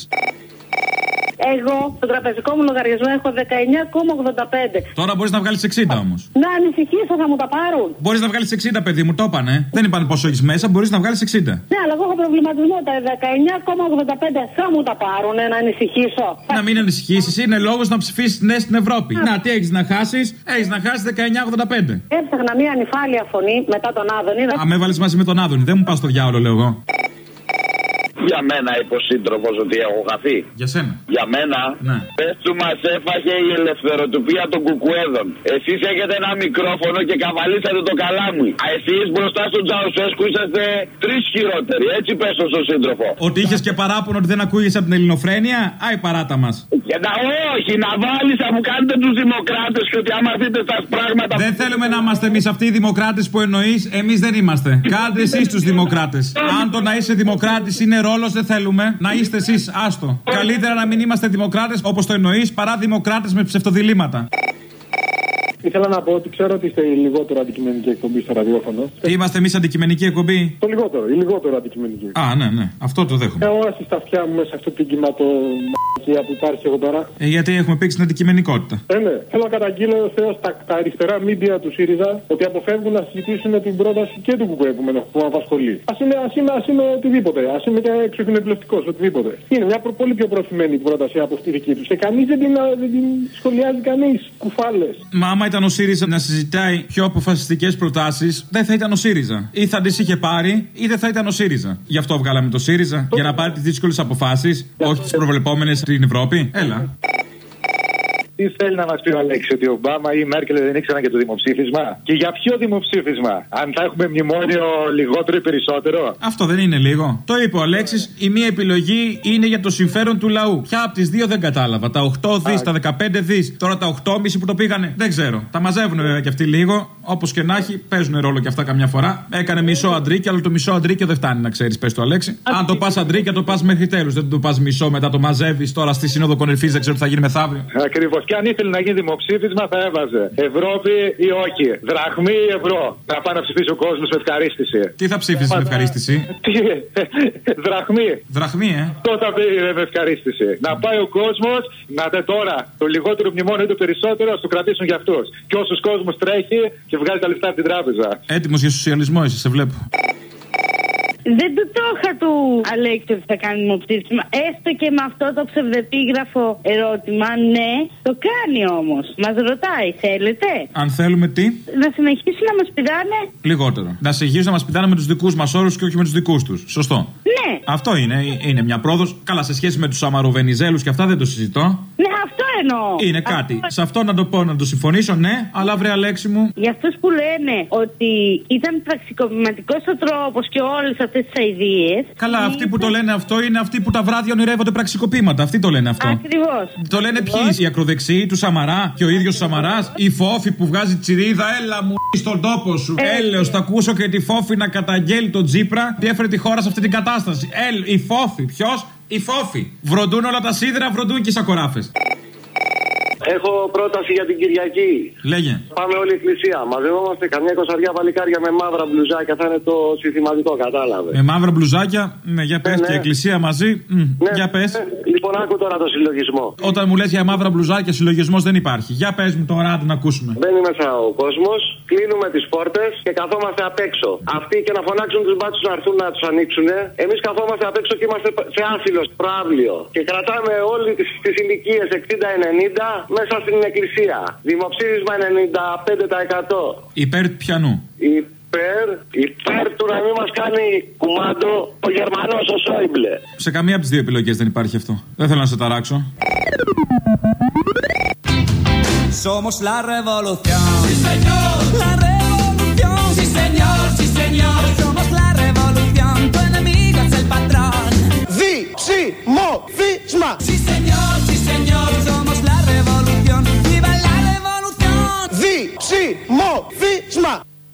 Εγώ στον τραπεζικό μου λογαριασμό έχω δεκαεννιά κόμμα ογδόντα πέντε. Τώρα μπορείς να βγάλεις εξήντα όμως. Να ανησυχήσω, θα μου τα πάρουν. Μπορείς να βγάλεις εξήντα, παιδί μου, το είπανε. Δεν είπαν πόσο έχεις μέσα, μπορείς να βγάλεις εξήντα. Ναι, αλλά εγώ έχω προβληματισμό. Τα δεκαεννιά κόμμα ογδόντα πέντε θα μου τα πάρουν, να ανησυχήσω. Να μην ανησυχήσεις, είναι λόγος να ψηφίσεις ναι στην Ευρώπη. Να, τι έχεις να χάσεις, έχεις να χάσεις δεκαεννιά ογδόντα πέντε. Έψαχνα μια ανυφάλια φωνή μετά τον Άδωνη. Α, με έβαλες μαζί με τον Άδωνη, δεν μου πας στο διάολο, λέω εγώ. Για μένα είπε ο σύντροφος ότι έχω χαθεί. Για σένα. Για μένα. Ναι. Πες του μας έφαγε η ελευθεροτυπία των κουκουέδων. Εσείς έχετε ένα μικρόφωνο και καβαλήσατε το καλάμι. Εσείς μπροστά στον Τζαουσέσκου είσαστε τρεις χειρότεροι. Έτσι πες στον σύντροφο. Ότι είχες και παράπονο ότι δεν ακούγεσαι από την ελληνοφρένεια. Άι παράτα μας. Και να όχι, να βάλεις να μου κάνετε τους δημοκράτες και ότι άμα δείτε τα πράγματα. Δεν θέλουμε να είμαστε εμείς αυτοί οι δημοκράτες που εννοείς. Εμείς δεν είμαστε. Κάντε εσείς τους δημοκράτες. Αν το να είσαι δημοκράτης είναι ρόλος, δεν θέλουμε. Να είστε εσείς, άστο. Καλύτερα να μην είμαστε δημοκράτες όπως το εννοείς παρά δημοκράτες με ψευτοδιλήμματα. Ήθελα να πω ότι ξέρω ότι είστε η λιγότερο αντικειμενική εκπομπή στο ραδιόφωνο. Είμαστε εμείς αντικειμενική εκπομπή. Το λιγότερο, η λιγότερο αντικειμενική. Α, ναι, ναι, αυτό το δέχομαι. Εγώ όραση στα αυτιά μου μέσα σε αυτό την κυματομαχία που υπάρχει εδώ πέρα. Ε, γιατί έχουμε παίξει την αντικειμενικότητα. Ε, ναι. Θέλω να καταγγείλω θεός τα, τα αριστερά μίντια του ΣΥΡΙΖΑ ότι αποφεύγουν να συζητήσουν την πρόταση και του ΚΚΕ που με απασχολεί. Ας είναι, ας είναι, ας είναι οτιδήποτε. Ας είναι και εξωκοινοβουλευτικός, οτιδήποτε. Είναι μια προ, πολύ πιο προωθημένη πρόταση από αυτή δική του. Και κανείς δεν την, δεν την σχολιάζει κανείς. Κουφάλες. Μα άμα ήταν ο ΣΥΡΙΖΑ να συζητάει πιο αποφασιστικές προτάσεις, δεν θα ήταν ο ΣΥΡΙΖΑ. Ή θα τις είχε πάρει, ή δεν θα ήταν ο ΣΥΡΙΖΑ. Γι' αυτό βγάλαμε το ΣΥΡΙΖΑ. Για να πάρει τις δύσκολες αποφάσεις, όχι τις προβλεπόμενες στην Ευρώπη. Έλα. Τι θέλει να μας πει ο Αλέξης, ότι ο Ομπάμα ή η Μέρκελ δεν ήξεραν και το δημοψήφισμα? Και για ποιο δημοψήφισμα? Αν θα έχουμε μνημόνιο λιγότερο ή περισσότερο? Αυτό δεν είναι λίγο. Το είπε ο Αλέξης, η μία επιλογή είναι για το συμφέρον του λαού. Ποια από τις δύο δεν κατάλαβα. Τα οκτώ δις, τα δεκαπέντε δις, τώρα τα οκτώ κόμμα πέντε που το πήγανε. Δεν ξέρω. Τα μαζεύουν βέβαια και αυτοί λίγο. Όπως και να έχει, παίζουν ρόλο και αυτά καμιά φορά. Έκανε μισό αντρίκι, αλλά το μισό αντρίκιο δεν φτάνει να ξέρεις, πες το Αλέξη. Αν το πας αντρίκια, το πας μέχρι τέλους. Δεν το πας μισό, μετά το μαζεύεις τώρα στη Σύνοδο Κορυφής, δεν ξέρω τι θα γίνει μεθαύριο. Ακριβώς. Και αν ήθελε να γίνει δημοψήφισμα, θα έβαζε Ευρώπη ή όχι. Δραχμή ή ευρώ. Να πάει να ψηφίσει ο κόσμος με ευχαρίστηση. Τι θα ψήφισε με ευχαρίστηση? Τι, δραχμή. Δραχμή, ε. Αυτό θα πει με ευχαρίστηση. Να πάει ο κόσμος, να δει τώρα το λιγότερο μνημόνιο ή το περισσότερο, α το κρατήσουν για αυτούς. Και όσος κόσμος τρέχει και βγάζει τα λεφτά από την τράπεζα. Έτοιμος για σοσιαλισμό είσαι, σε βλέπω. Δεν του το είχα του Αλέξη ότι θα κάνει δημοψήφισμα. Έστω και με αυτό το ψευδεπίγραφο ερώτημα, ναι, το κάνει όμως. Μας ρωτάει, θέλετε? Αν θέλουμε τι? Να συνεχίσει να μας πηδάνε. Λιγότερο. Να συνεχίσει να μας πηδάνε με τους δικούς μας όρους και όχι με τους δικούς τους. Σωστό. Ναι. Αυτό είναι. Είναι μια πρόοδος. Καλά, σε σχέση με τους Σαμαροβενιζέλους και αυτά δεν το συζητώ. Ναι, αυτό εννοώ. Είναι αυτό κάτι. Σε αυτό να το πω, να το συμφωνήσω, ναι, αλλά βρε Αλέξη μου. Για αυτούς που λένε ότι ήταν πραξικοπηματικός ο τρόπος και όλες αυτές τις αηδίες. Καλά, είναι... αυτοί που το λένε αυτό είναι αυτοί που τα βράδια ονειρεύονται πραξικοπήματα. Αυτοί το λένε αυτό. Ακριβώς. Το λένε ποιοι? Οι ακροδεξιοί του Σαμαρά και ο ίδιος ο Σαμαράς. Η Φόφη που βγάζει τσιρίδα, έλα μου στον τόπο σου. Ε, Έλεος, θα ακούσω και τη Φόφη να καταγγέλει τον Τσίπρα τι έφερε τη χώρα σε αυτή την κατάσταση. Έλ, η Φόφη, ποιος? Η Φόφη. Βροντούν όλα τα σίδερα, βροντούν και οι σακοράφες. Έχω πρόταση για την Κυριακή. Λέγε. Πάμε όλη η εκκλησία. Μαζευόμαστε καμιά εικοσαριά παλικάρια με μαύρα μπλουζάκια. Θα είναι το συνθηματικό, κατάλαβε. Με μαύρα μπλουζάκια, ναι, για πες, ναι, ναι. Και εκκλησία μαζί. Μ, ναι, για πες. Ναι. Λοιπόν, άκου τώρα το συλλογισμό. Όταν μου λες για μαύρα μπλουζάκια, συλλογισμός δεν υπάρχει. Για πες μου τώρα, άντε να ακούσουμε. Μπαίνει μέσα ο κόσμος, κλείνουμε τις πόρτες και καθόμαστε απ' έξω. Αυτοί και να φωνάξουν τους μπάτσους να έρθουν να τους ανοίξουν. Εμείς καθόμαστε απ' έξω και είμαστε σε άθυλο, προαύλιο. Και κρατάμε όλες τις ηλικίες εξήντα ενενήντα μέσα στην εκκλησία. Δημοψήφισμα ενενήντα πέντε τοις εκατό. Υπέρ πιανού? Υπέρ, υπέρ του να μην μας κάνει κουμάντο ο Γερμανός ο Σόιμπλε. Σε καμία από τις δύο επιλογές δεν υπάρχει αυτό. Δεν θέλω να σε ταράξω. Somos la revolución. Sí, señor. La revolución. Sí, señor, sí, señor. Somos la revolución. Tu enemigo es el patrón. Διψημόφισμα. Sí señor, sí señor, somos la revolución. Viva la revolución. Διψημόφισμα.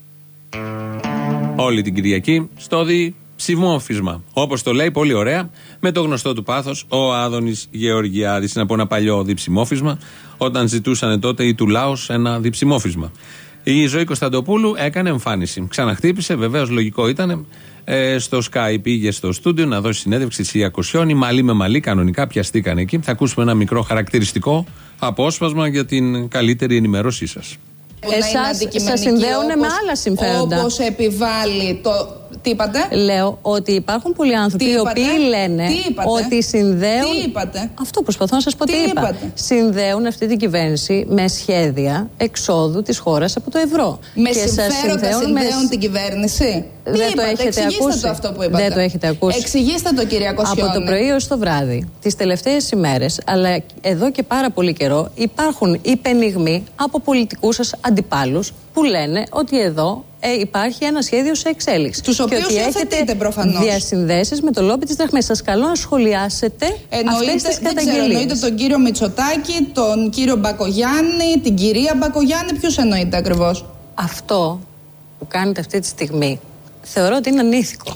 Όλη την Κυριακή στο διψημόφισμα. Όπως το λέει πολύ ωραία, με το γνωστό του πάθος, ο Άδωνης Γεωργιάδης. Είναι από ένα παλιό διψημόφισμα, όταν ζητούσαν τότε οι του Λάος ένα διψημόφισμα. Η Ζωή Κωνσταντοπούλου έκανε εμφάνιση. Ξαναχτύπησε, βεβαίως λογικό ήταν. Ε, στο Sky πήγε στο στούντιο να δώσει συνέντευξη στη Ιακοσιόνη. Μαλλί με μαλλί, κανονικά πιαστήκαν εκεί. Θα ακούσουμε ένα μικρό χαρακτηριστικό απόσπασμα για την καλύτερη ενημέρωσή σας. Εσάς σας συνδέουν με άλλα συμφέροντα. Όπως επιβάλλει το... Τι είπατε? Λέω ότι υπάρχουν πολλοί άνθρωποι οι οποίοι λένε ότι συνδέουν... Τι είπατε? Αυτό προσπαθώ να σας πω. Τι, τι είπα. Είπατε? Συνδέουν αυτή την κυβέρνηση με σχέδια εξόδου της χώρας από το ευρώ. Με και συμφέροντα συνδέουν με... την κυβέρνηση. Δεν τι το έχετε Εξηγήστε ακούσει. Το αυτό που είπατε. Δεν το έχετε ακούσει. Εξηγήστε το, κυρία Κοσιόνη. Από το πρωί ως το βράδυ, τις τελευταίες ημέρες, αλλά εδώ και πάρα πολύ καιρό, υπάρχουν υπενιγμοί από πολιτικούς σας αντιπάλους που λένε ότι εδώ ε, υπάρχει ένα σχέδιο σε εξέλιξη. Τους οποίους υιοθετείτε προφανώς. Διασυνδέσεις με το λόμπι της δραχμής. Σας καλώ να σχολιάσετε εννοείται, αυτές τις καταγγελίες. Ξέρω, εννοείται τον κύριο Μητσοτάκη, τον κύριο Μπακογιάννη, την κυρία Μπακογιάννη. Ποιους εννοείται ακριβώς? Αυτό που κάνετε αυτή τη στιγμή θεωρώ ότι είναι ανήθικο.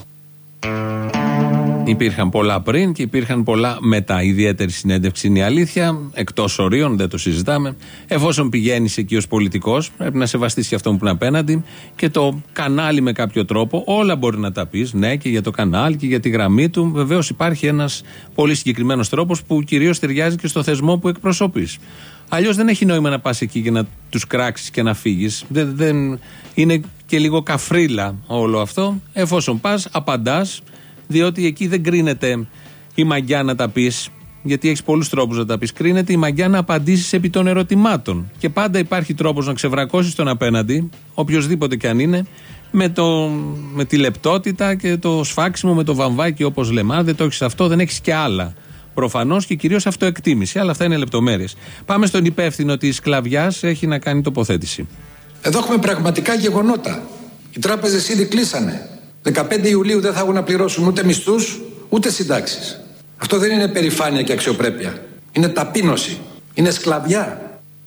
Υπήρχαν πολλά πριν και υπήρχαν πολλά μετά. Ιδιαίτερη συνέντευξη είναι η αλήθεια, εκτός ορίων, δεν το συζητάμε. Εφόσον πηγαίνεις εκεί ως πολιτικός, πρέπει να σεβαστείς και αυτόν που είναι απέναντι και το κανάλι με κάποιο τρόπο. Όλα μπορεί να τα πεις, ναι, και για το κανάλι και για τη γραμμή του. Βεβαίως υπάρχει ένας πολύ συγκεκριμένος τρόπος που κυρίως ταιριάζει και στο θεσμό που εκπροσωπείς. Αλλιώς δεν έχει νόημα να πας εκεί και να τους κράξεις και να φύγεις. Δεν, δεν είναι και λίγο καφρίλα όλο αυτό. Εφόσον πας, απαντάς. Διότι εκεί δεν κρίνεται η μαγιά να τα πεις, γιατί έχεις πολλούς τρόπους να τα πεις. Κρίνεται η μαγιά να απαντήσεις επί των ερωτημάτων. Και πάντα υπάρχει τρόπος να ξεβρακώσεις τον απέναντι, οποιοδήποτε κι αν είναι, με, το, με τη λεπτότητα και το σφάξιμο, με το βαμβάκι, όπως λέμε. Αν δεν το έχεις αυτό, δεν έχεις και άλλα. Προφανώς και κυρίως αυτοεκτίμηση. Αλλά αυτά είναι λεπτομέρειες. Πάμε στον υπεύθυνο της σκλαβιάς, έχει να κάνει τοποθέτηση. Εδώ έχουμε πραγματικά γεγονότα. Οι τράπεζες ήδη κλείσανε. δεκαπέντε Ιουλίου δεν θα έχουν να πληρώσουν ούτε μισθούς ούτε συντάξεις. Αυτό δεν είναι περηφάνεια και αξιοπρέπεια. Είναι ταπείνωση. Είναι σκλαβιά.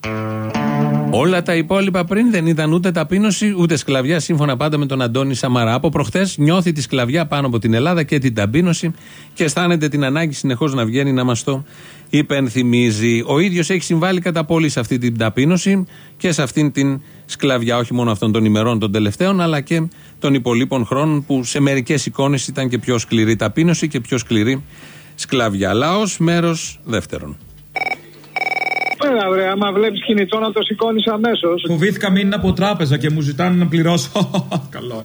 Όλα τα υπόλοιπα πριν δεν ήταν ούτε ταπείνωση ούτε σκλαβιά, σύμφωνα πάντα με τον Αντώνη Σαμαρά. Από προχτές νιώθει τη σκλαβιά πάνω από την Ελλάδα και την ταπείνωση και αισθάνεται την ανάγκη συνεχώς να βγαίνει να μας το υπενθυμίζει. Ο ίδιος έχει συμβάλει κατά πολύ σε αυτή την ταπείνωση και σε αυτήν την σκλαβιά, όχι μόνο αυτών των ημερών των τελευταίων, αλλά και των υπολείπων χρόνων που σε μερικές εικόνες ήταν και πιο σκληρή ταπείνωση και πιο σκληρή σκλαβιά. Λαός, μέρος δεύτερον. Πέρα, βρε, άμα βλέπεις κινητό να το σηκώνεις αμέσως. Φοβήθηκα μην είναι από τράπεζα και μου ζητάνε να πληρώσω. Καλό.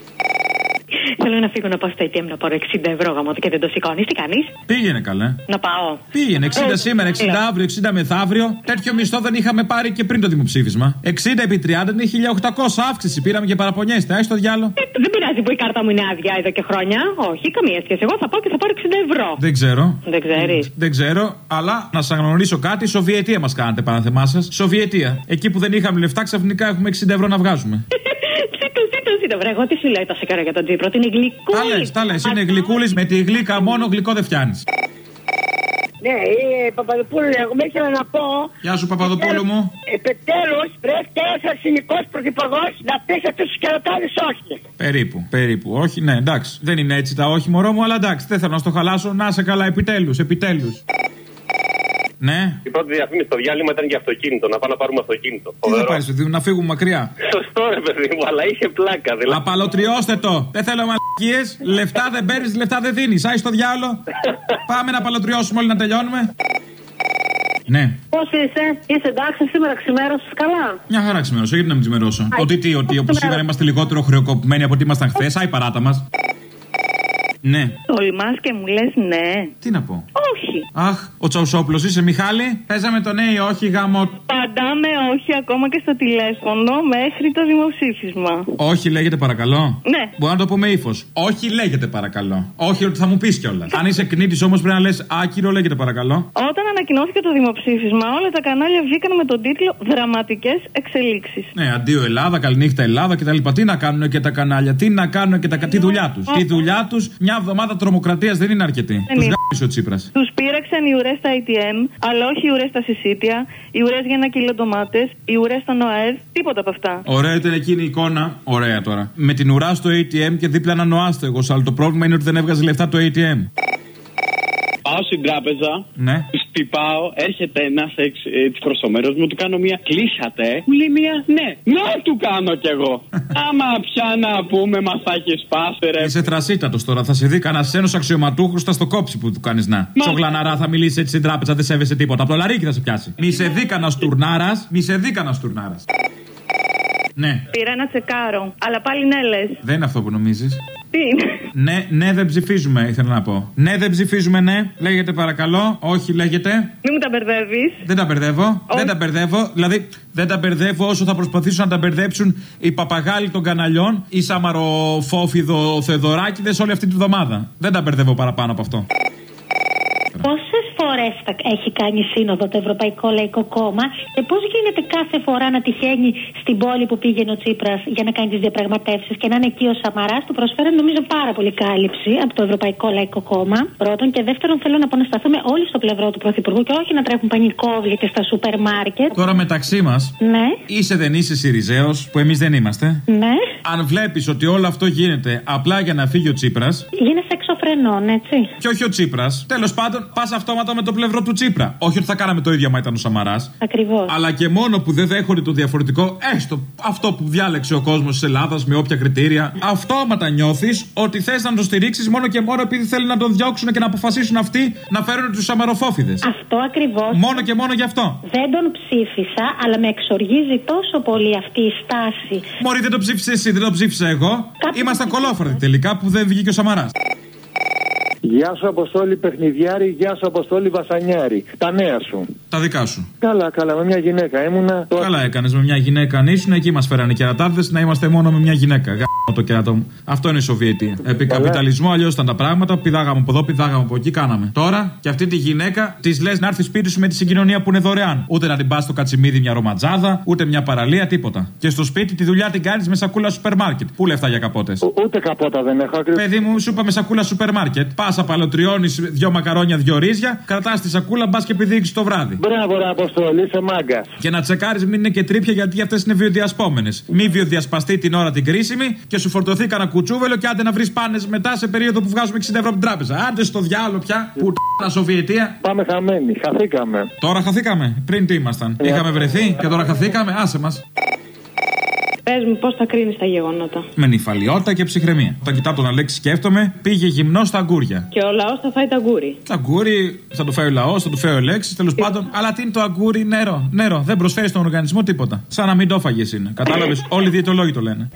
Θέλω να φύγω να πάω στο έι τι εμ να πάρω εξήντα ευρώ γαμώ και δεν το σηκώνεις. Τι κάνεις? Πήγαινε καλέ. Να πάω. Πήγαινε εξήντα ε, σήμερα, εξήντα ε. αύριο, εξήντα μεθαύριο. Τέτοιο μισθό δεν είχαμε πάρει και πριν το δημοψήφισμα. εξήντα επί τριάντα είναι χίλια οκτακόσια αύξηση. Πήραμε και παραπονιέστε. Άι στο διάλο. Ε, δεν πειράζει που η κάρτα μου είναι άδεια εδώ και χρόνια. Όχι, καμία σχέση. Εγώ θα πάω και θα πάρω εξήντα ευρώ. Δεν ξέρω. Δεν ξέρεις. Δεν ξέρω, αλλά να σας αναγνωρίσω κάτι. Σοβιετία μας κάνατε παράθεμά σας. Σοβιετία. Εκεί που δεν είχαμε λεφτά ξαφνικά έχουμε εξήντα ευρώ να βγάζουμε. Εγώ τι σου λέω τόσο καιρό για τον Τζίπρο, ότι είναι γλυκούλης. Τα λες, τα λες, είναι γλυκούλης, με τη γλύκα μόνο γλυκό δεν φτιάνεις. Ναι, η Παπαδοπούλου, εγώ με ήθελα να πω. Γεια σου, Παπαδοπούλου μου. Επιτέλους πρέπει ένας εθνικός πρωθυπουργός να πει σε αυτούς τους κερατάδες όχι. Περίπου, περίπου. Όχι, ναι, εντάξει. Δεν είναι έτσι τα όχι, μωρό μου, αλλά εντάξει. Δεν θέλω να στο χαλάσω. Να σε καλά, επιτέλους, επιτέλους. Ναι. Η πρώτη διαφήμιση στο διάλειμμα ήταν για αυτοκίνητο. Να πάμε να πάρουμε αυτοκίνητο. Τι θα πάρεις, δηλαδή, να φύγουμε μακριά. Σωστό, ρε παιδί μου, αλλά είχε πλάκα. Δηλαδή. Απαλωτριώστε το. Δεν θέλω μαλακίες. Λεφτά δεν παίρνεις, λεφτά δεν δίνεις. Άι στο διάλο. Πάμε να παλωτριώσουμε όλοι να τελειώνουμε. Ναι. Πώς είσαι, είσαι εντάξει, σήμερα ξημέρωσες καλά? Μια χαρά ξημέρωσα, γιατί να μην ξημερώσω. Ότι τι, ότι όπως σήμερα είμαστε λιγότερο χρεοκοπημένοι από ότι ήμασταν χθες. Άι παράτα μας. Ναι. Τολμάς και μου λες ναι. Τι να πω? Όχι. Αχ, ο Τσαουσόπουλος είσαι, Μιχάλη. Παίζαμε το ναι ή όχι, γάμο. Παντάμε όχι ακόμα και στο τηλέφωνο μέχρι το δημοψήφισμα. Όχι, λέγεται παρακαλώ. Ναι. Μπορώ να το πω με ύφος. Όχι, λέγεται παρακαλώ. Όχι, ότι θα μου πεις κιόλας. Αν είσαι κνήτης όμως πρέπει να λες άκυρο, λέγεται παρακαλώ. Όταν ανακοινώθηκε το δημοψήφισμα, όλα τα κανάλια βγήκαν με τον τίτλο Δραματικές εξελίξεις. Ναι, αντίο Ελλάδα, καληνύχτα Ελλάδα κτλ. Τι να κάνουν και τα κανάλια, τι να κάνουν και τα. Τι δουλειά τους. Τι δουλειά τους, μια εβδομάδα τρομοκρατίας δεν είναι αρκετή. Τους γάμισε ο Τσίπρας. Τους πήραξαν οι ουρές στα έι τι εμ, αλλά όχι οι ουρές στα συσίτια, οι ουρές για ένα κιλό ντομάτες, οι ουρές στον ΟΑΕΔ, τίποτα από αυτά. Ωραία ήταν εκείνη η εικόνα, ωραία τώρα. Με την ουρά στο έι τι εμ και δίπλα έναν οάστεγος, αλλά το πρόβλημα είναι ότι δεν έβγαζε λεφτά το έι τι εμ. Πάω στην τράπεζα, ναι. Χτυπάω, έρχεται ένα έτσι προ το μέρο μου, του κάνω μία κλείσατε. Μου λέει μία ναι. Να του κάνω κι εγώ. Άμα πια να πούμε, μα θα έχει σπάσει, ρε. Είσαι θρασίτατος τώρα. Θα σε δει κανένα ένα αξιωματούχο, θα στο κόψει που του κάνει να. Μα... Τσογλαναρά θα μιλήσει έτσι στην τράπεζα, δεν σέβεσαι τίποτα. Από το λαρίκι θα σε πιάσει. Μη σε δει κανένα τουρνάρα, μη σε δει κανένα τουρνάρα. Ναι. Πήρα να τσεκάρω, αλλά πάλι ναι λες. Δεν είναι αυτό που νομίζεις. Τι είναι? Ναι, ναι, δεν ψηφίζουμε, ήθελα να πω. Ναι, δεν ψηφίζουμε, ναι. Λέγεται παρακαλώ. Όχι, λέγεται. Μην μου τα μπερδεύεις. Δεν τα μπερδεύω. Όχι. Δεν τα μπερδεύω. Δηλαδή, δεν τα μπερδεύω όσο θα προσπαθήσουν να τα μπερδέψουν οι παπαγάλοι των καναλιών, οι Σαμαροφόφιδο Θεοδωράκηδες όλη αυτή τη βδομάδα. Δεν τα μπερδεύω παραπάνω από αυτό. Πόσες φορές έχει κάνει σύνοδο το Ευρωπαϊκό Λαϊκό Κόμμα και πώς γίνεται κάθε φορά να τυχαίνει στην πόλη που πήγαινε ο Τσίπρας για να κάνει τις διαπραγματεύσεις και να είναι εκεί ο Σαμαράς? Του προσφέρουν νομίζω πάρα πολύ κάλυψη από το Ευρωπαϊκό Λαϊκό Κόμμα. Πρώτον. Και δεύτερον, θέλω να πω να σταθούμε όλοι στο πλευρό του Πρωθυπουργού και όχι να τρέχουν πανικόβλητοι στα σούπερ μάρκετ. Τώρα μεταξύ μας, ναι. Είσαι δεν είσαι Σιριζέος, που εμείς δεν είμαστε. Ναι. Αν βλέπεις ότι όλο αυτό γίνεται απλά για να φύγει ο Τσίπρας. Γίνεσαι εξωφρενών, έτσι. Και όχι ο Τσίπρας. Τέλος πάντων, πας αυτόματα με το πλευρό του Τσίπρα. Όχι ότι θα κάναμε το ίδιο άμα ήταν ο Σαμαράς. Ακριβώς. Αλλά και μόνο που δεν δέχονται το διαφορετικό, έστω αυτό που διάλεξε ο κόσμος της Ελλάδας με όποια κριτήρια, αυτόματα νιώθεις ότι θες να τον στηρίξεις μόνο και μόνο επειδή θέλουν να τον διώξουν και να αποφασίσουν αυτοί να φέρουν τους Σαμαροφόφιδες. Αυτό ακριβώς. Μόνο και μόνο γι' αυτό. Δεν τον ψήφισα, αλλά με εξοργίζει τόσο πολύ αυτή η στάση. Μωρή, δεν το ψήφισε εσύ, δεν το ψήφισα εγώ. Κάποιοι ήμασταν κολόφαρδοι τελικά που δεν βγήκε ο Σαμαράς. Γεια σου Αποστόλη Παιχνιδιάρη, γεια σου Αποστόλη Βασανιάρη. Τα νέα σου. Τα δικά σου. Καλά, καλά, με μια γυναίκα ήμουνα. Καλά έκανες με μια γυναίκα. Αν ήσουν εκεί μας φέρανε κερατάδες, να είμαστε μόνο με μια γυναίκα. Γάμο το κερατό μου. Αυτό είναι η Σοβιετία. Επί καπιταλισμό αλλιώς ήταν τα πράγματα. Πηδάγαμε από εδώ, πηδάγαμε από εκεί, κάναμε. Τώρα και αυτή τη γυναίκα τη λες να έρθει σπίτι σου με τη συγκοινωνία που είναι δωρεάν. Ούτε να την πας στο κατσιμίδι μια ρομαντζάδα, ούτε μια παραλία, τίποτα. Και στο σπίτι τη δουλειά την κάνεις με σακούλα σούπερ μάρκετ. Πού λεφτά για καπότες? Ούτε καπότα δεν έχω ακριβώς. Παιδί μου, σου είπα με σακούλα σούπερ μάρκετ. Πάσα παλαιοτριώνεις δυο μακαρόνια, δυο ρύζια, κρατάς τη σακούλα, μπας και πηδήξεις το βράδυ. Μπράβο, ρε Αποστόλη, είσαι μάγκας. Και να τσεκάρεις μην είναι και τρίπια γιατί αυτές είναι βιοδιασπόμενες. Μη βιοδιασπαστεί την ώρα την κρίσιμη και σου φορτωθεί κανένα κουτσούβελο και άντε να βρεις πάνες μετά σε περίοδο που βγάζουμε εξήντα ευρώ από την τράπεζα. Άντε στο διάλογο πια, που τα Σοβιετία. Πάμε χαμένοι, χαθήκαμε. Τώρα χαθήκαμε. Πριν τι ήμασταν? Yeah. Είχαμε βρεθεί και τώρα χαθήκαμε, άσε μας. Πες μου, πώς θα κρίνεις τα γεγονότα? Με νυφαλιότητα και ψυχραιμία. Όταν κοιτάω τον Αλέξη, σκέφτομαι, πήγε γυμνό στα αγκούρια. Και ο λαός θα φάει τα αγκούρι. Τα αγκούρι θα το φάει ο λαός, θα το φάει ο Αλέξης, τέλος πάντων. Αλλά τι είναι το αγκούρι? Νερό. Νερό. Δεν προσφέρει στον οργανισμό τίποτα. Σαν να μην το φάγες είναι. Κατάλαβες? Όλοι οι διαιτολόγοι το λένε.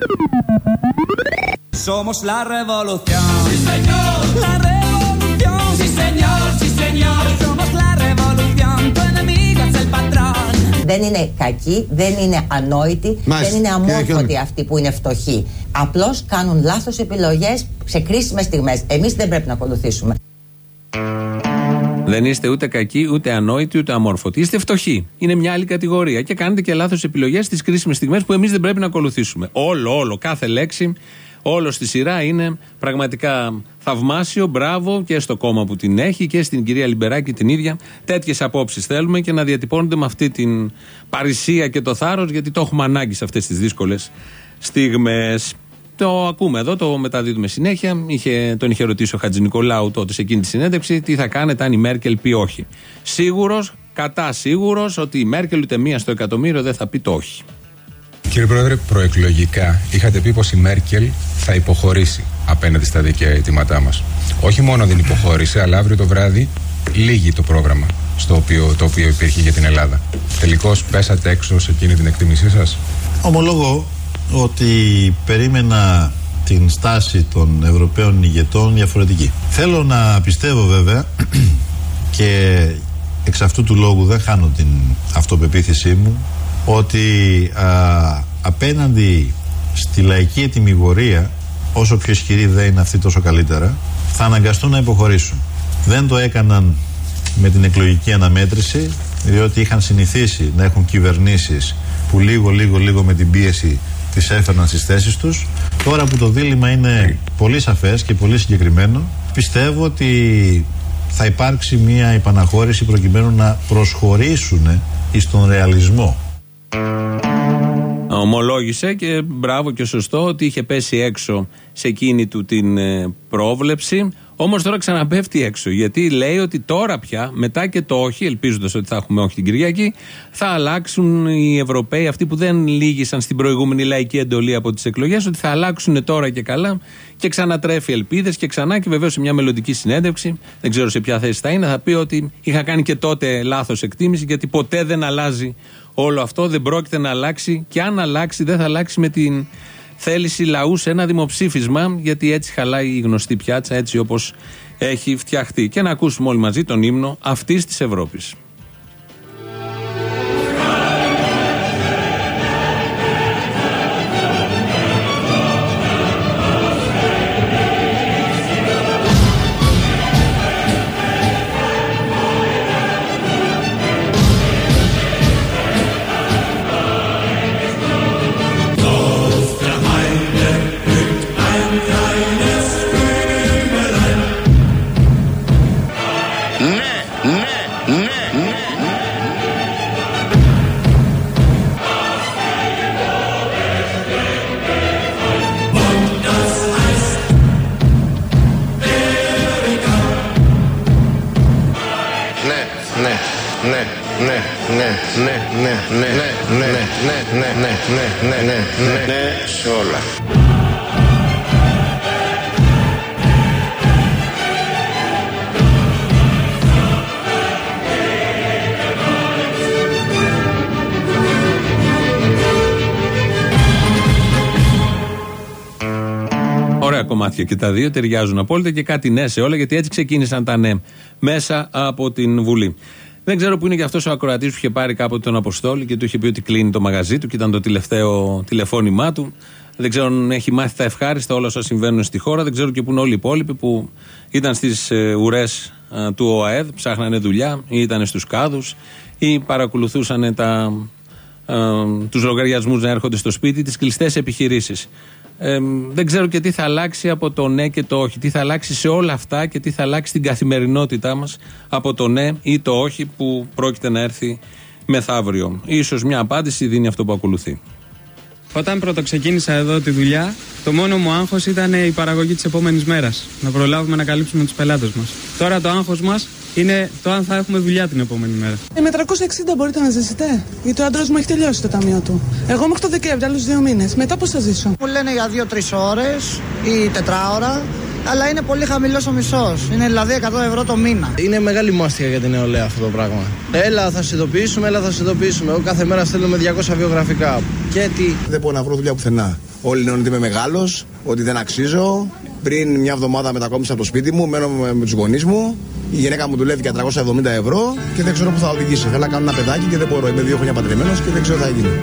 Somos la revolución. Sí, señor. La revolución. Sí, señor. Sí, señor. Somos la revolución. Tu enemigo es el patrón. Δεν είναι κακοί, δεν είναι ανόητοι, Μάλιστα. δεν είναι αμόρφωτοι αυτοί που είναι φτωχοί. Απλώς κάνουν λάθος επιλογές σε κρίσιμες στιγμές. Εμείς δεν πρέπει να ακολουθήσουμε. Δεν είστε ούτε κακοί, ούτε ανόητοι, ούτε αμόρφωτοι. Είστε φτωχοί. Είναι μια άλλη κατηγορία. Και κάνετε και λάθος επιλογές στις κρίσιμες στιγμές που εμείς δεν πρέπει να ακολουθήσουμε. Όλο, όλο, κάθε λέξη, όλο στη σειρά είναι πραγματικά θαυμάσιο. Μπράβο και στο κόμμα που την έχει και στην κυρία Λιμπεράκη την ίδια. Τέτοιες απόψεις θέλουμε και να διατυπώνονται με αυτή την παρησία και το θάρρος, γιατί το έχουμε ανάγκη σε αυτές τις δύσκολες στιγμές. Το ακούμε εδώ, το μεταδίδουμε συνέχεια. Είχε, τον είχε ρωτήσει ο Χατζηνικολάου τότε σε εκείνη τη συνέντευξη τι θα κάνετε αν η Μέρκελ πει όχι. Σίγουρος, κατά σίγουρος, ότι η Μέρκελ ούτε μία στο εκατομμύριο δεν θα πει το όχι. Κύριε Πρόεδρε, προεκλογικά είχατε πει πως η Μέρκελ θα υποχωρήσει απέναντι στα δίκαια αιτήματά μας. Όχι μόνο δεν υποχώρησε, αλλά αύριο το βράδυ λύγει το πρόγραμμα στο οποίο, το οποίο υπήρχε για την Ελλάδα. Τελικώς πέσατε έξω σε εκείνη την εκτίμησή σας? Ομολογώ ότι περίμενα την στάση των Ευρωπαίων ηγετών διαφορετική. Θέλω να πιστεύω βέβαια και εξ αυτού του λόγου δεν χάνω την αυτοπεποίθησή μου ότι α, απέναντι στη λαϊκή ετυμηγορία, όσο πιο ισχυρή δεν είναι αυτή τόσο καλύτερα, θα αναγκαστούν να υποχωρήσουν. Δεν το έκαναν με την εκλογική αναμέτρηση, διότι είχαν συνηθίσει να έχουν κυβερνήσεις που λίγο λίγο λίγο με την πίεση τις έφερναν στις θέσεις τους. Τώρα που το δίλημμα είναι πολύ σαφές και πολύ συγκεκριμένο, πιστεύω ότι θα υπάρξει μια επαναχώρηση προκειμένου να προσχωρήσουν στον ρεαλισμό. Ομολόγησε και μπράβο και σωστό ότι είχε πέσει έξω σε εκείνη του την ε, πρόβλεψη. Όμως τώρα ξαναπέφτει έξω, γιατί λέει ότι τώρα πια, μετά και το όχι, ελπίζοντας ότι θα έχουμε όχι την Κυριακή, θα αλλάξουν οι Ευρωπαίοι, αυτοί που δεν λύγησαν στην προηγούμενη λαϊκή εντολή από τις εκλογές, ότι θα αλλάξουν τώρα και καλά, και ξανατρέφει ελπίδες και ξανά. Και βεβαίως σε μια μελλοντική συνέντευξη, δεν ξέρω σε ποια θέση θα είναι, θα πει ότι είχα κάνει και τότε λάθος εκτίμηση, γιατί ποτέ δεν αλλάζει όλο αυτό, δεν πρόκειται να αλλάξει, και αν αλλάξει δεν θα αλλάξει με την θέληση λαού σε ένα δημοψήφισμα, γιατί έτσι χαλάει η γνωστή πιάτσα, έτσι όπως έχει φτιαχτεί. Και να ακούσουμε όλοι μαζί τον ύμνο αυτής της Ευρώπης. Σε όλα. Ωραία κομμάτια και τα δύο, ταιριάζουν απόλυτα, και κάτι ναι σε όλα, γιατί έτσι ξεκίνησαν τα ναι μέσα από την Βουλή. Δεν ξέρω που είναι και αυτός ο ακροατής που είχε πάρει κάποτε τον Αποστόλη και του είχε πει ότι κλείνει το μαγαζί του και ήταν το τελευταίο τηλεφώνημά του. Δεν ξέρω αν έχει μάθει τα ευχάριστα όλα όσα συμβαίνουν στη χώρα. Δεν ξέρω και που είναι όλοι οι υπόλοιποι που ήταν στις ε, ουρές ε, του ΟΑΕΔ, ψάχνανε δουλειά ή ήταν στους κάδους ή παρακολουθούσαν τα, ε, τους λογαριασμούς να έρχονται στο σπίτι, τις κλειστές επιχειρήσεις. Ε, δεν ξέρω και τι θα αλλάξει από το ναι και το όχι. Τι θα αλλάξει σε όλα αυτά και τι θα αλλάξει στην καθημερινότητά μας από το ναι ή το όχι που πρόκειται να έρθει μεθαύριο. Ίσως μια απάντηση δίνει αυτό που ακολουθεί. Όταν πρώτο ξεκίνησα εδώ τη δουλειά, το μόνο μου άγχος ήταν η παραγωγή της επόμενης μέρας. Να προλάβουμε να καλύψουμε τους πελάτες μας. Τώρα το άγχος μας είναι το αν θα έχουμε δουλειά την επόμενη μέρα. Ε, με τριακόσια εξήντα μπορείτε να ζήσετε? Γιατί ο άντρας μου έχει τελειώσει το ταμείο του. Εγώ μέχρι το Δεκέμβρη, άλλους δύο μήνες. Μετά πώς θα ζήσω? Μου λένε για δύο-τρεις ώρες ή τετράωρα, αλλά είναι πολύ χαμηλός ο μισός. Είναι δηλαδή εκατό ευρώ το μήνα. Είναι μεγάλη μάστιγα για την νεολαία αυτό το πράγμα. Έλα, θα σε ειδοποιήσουμε, έλα, θα σε ειδοποιήσουμε. Εγώ κάθε μέρα στέλνουμε διακόσια βιογραφικά. Και τι. Δεν μπορώ να βρω δουλειά πουθενά. Όλοι λένε ότι είμαι μεγάλος, ότι δεν αξίζω. Πριν μια εβδομάδα μετακόμισα από το σπίτι μου, μένω με τους γονείς μου. Η γυναίκα μου δουλεύει για τριακόσια εβδομήντα ευρώ και δεν ξέρω πού θα οδηγήσει. Θέλω να κάνω ένα παιδάκι και δεν μπορώ. Είμαι δύο χρόνια παντρεμένος και δεν ξέρω τι θα γίνει.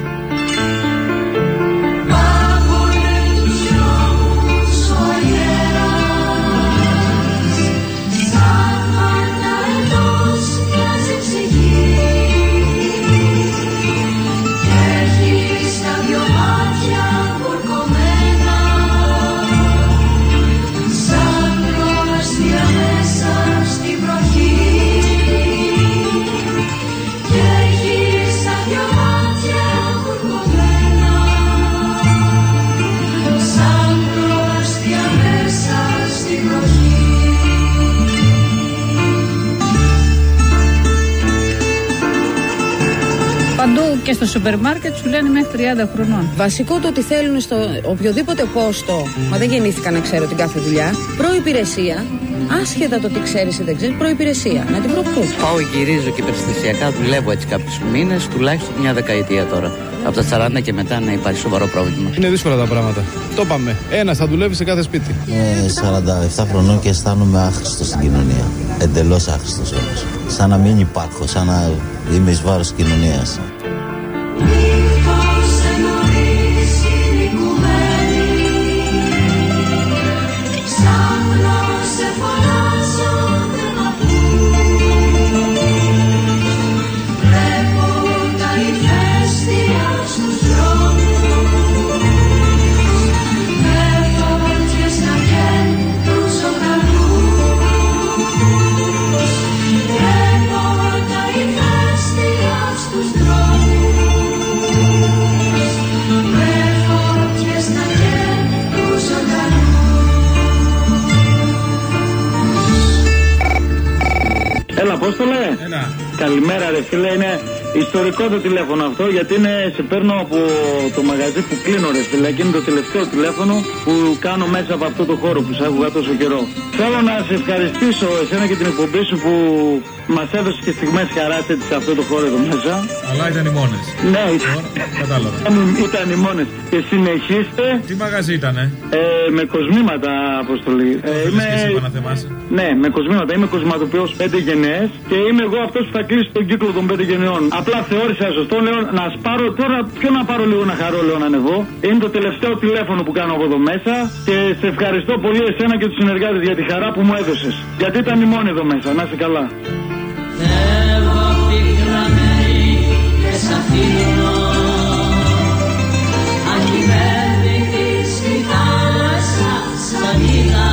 Και στο σούπερ μάρκετ σου λένε μέχρι τριάντα χρονών. Βασικό το ότι θέλουν στο οποιοδήποτε πόστο, μα δεν γεννήθηκα να ξέρω την κάθε δουλειά, προϋπηρεσία, άσχετα το τι ξέρεις ή δεν ξέρεις, προϋπηρεσία. Να την προπτούν. Πάω, γυρίζω και περιστασιακά, δουλεύω έτσι κάποιους μήνες, τουλάχιστον μια δεκαετία τώρα. Από τα σαράντα και μετά να υπάρχει σοβαρό πρόβλημα. Είναι δύσκολα τα πράγματα. Το είπαμε. Ένας θα δουλεύει σε κάθε σπίτι. Είμαι σαράντα επτά χρονών και αισθάνομαι άχρηστος στην κοινωνία. Εντελώς άχρηστος όμως. Σαν να μην υπάρχω, σαν να είμαι εις βάρος της κοινωνίας. We Απόστολε. Έλα. Καλημέρα, ρε φίλε. Είναι ιστορικό το τηλέφωνο αυτό, γιατί είναι, σε παίρνω από το μαγαζί που κλείνω, ρε φίλε. Και είναι το τελευταίο τηλέφωνο που κάνω μέσα από αυτό το χώρο που σ' άκουγα τόσο καιρό. Θέλω να σε ευχαριστήσω εσένα και την εκπομπή σου που μας έδωσε και στιγμές χαράς έτσι σε αυτό το χώρο εδώ μέσα. Αλλά ήταν οι μόνες. Ναι, ήταν, κατάλαβα. ήταν οι μόνες. Και συνεχίστε. Τι μαγαζί ήτανε? Ε, με κοσμήματα, Αποστολή. Ε, είμαι... Ναι, με κοσμήματα. Είμαι κοσματοποιός πέντε γενναίες και είμαι εγώ αυτός που θα κλείσει τον κύκλο των πέντε γενναιών. Απλά θεώρησα σωστό, λέω να σπάρω τώρα. Ποιο να πάρω λίγο να χαρώ, λέω να ανεβώ. Είναι το τελευταίο τηλέφωνο που κάνω από εδώ μέσα και σε ευχαριστώ πολύ εσένα και τους συνεργάτες για τη χαρά που μου έδωσες. Γιατί ήταν η μόνη εδώ μέσα. Να είσαι καλά. Εγώ πικραμένη και σ' αφήνω ακυβέρνητη στη θάλασσα σαν είδα.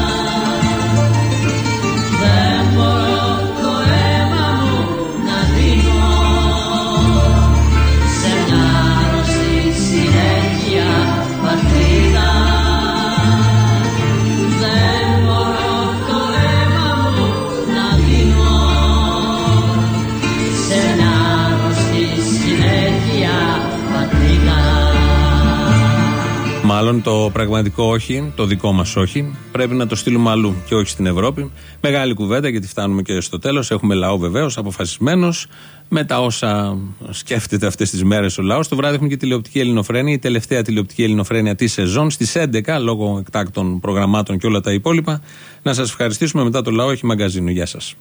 Δεν μπορώ το αίμα μου να δίνω σε μια άρρωστη συνέχεια πατρίδα. Δεν μπορώ το αίμα μου να δίνω σε μια άρρωστη συνέχεια πατρίδα. Μάλλον το πραγματικό όχι, το δικό μας όχι, πρέπει να το στείλουμε αλλού και όχι στην Ευρώπη. Μεγάλη κουβέντα, γιατί φτάνουμε και στο τέλος. Έχουμε λαό βεβαίως, αποφασισμένος με τα όσα σκέφτεται αυτές τις μέρες ο λαός. Το βράδυ έχουμε και τηλεοπτική Ελληνοφρένεια, η τελευταία τηλεοπτική Ελληνοφρένεια της σεζόν, στις έντεκα, λόγω εκτάκτων προγραμμάτων και όλα τα υπόλοιπα. Να σας ευχαριστήσουμε. Μετά το λαό έχει μαγκαζίνο. Γεια σας.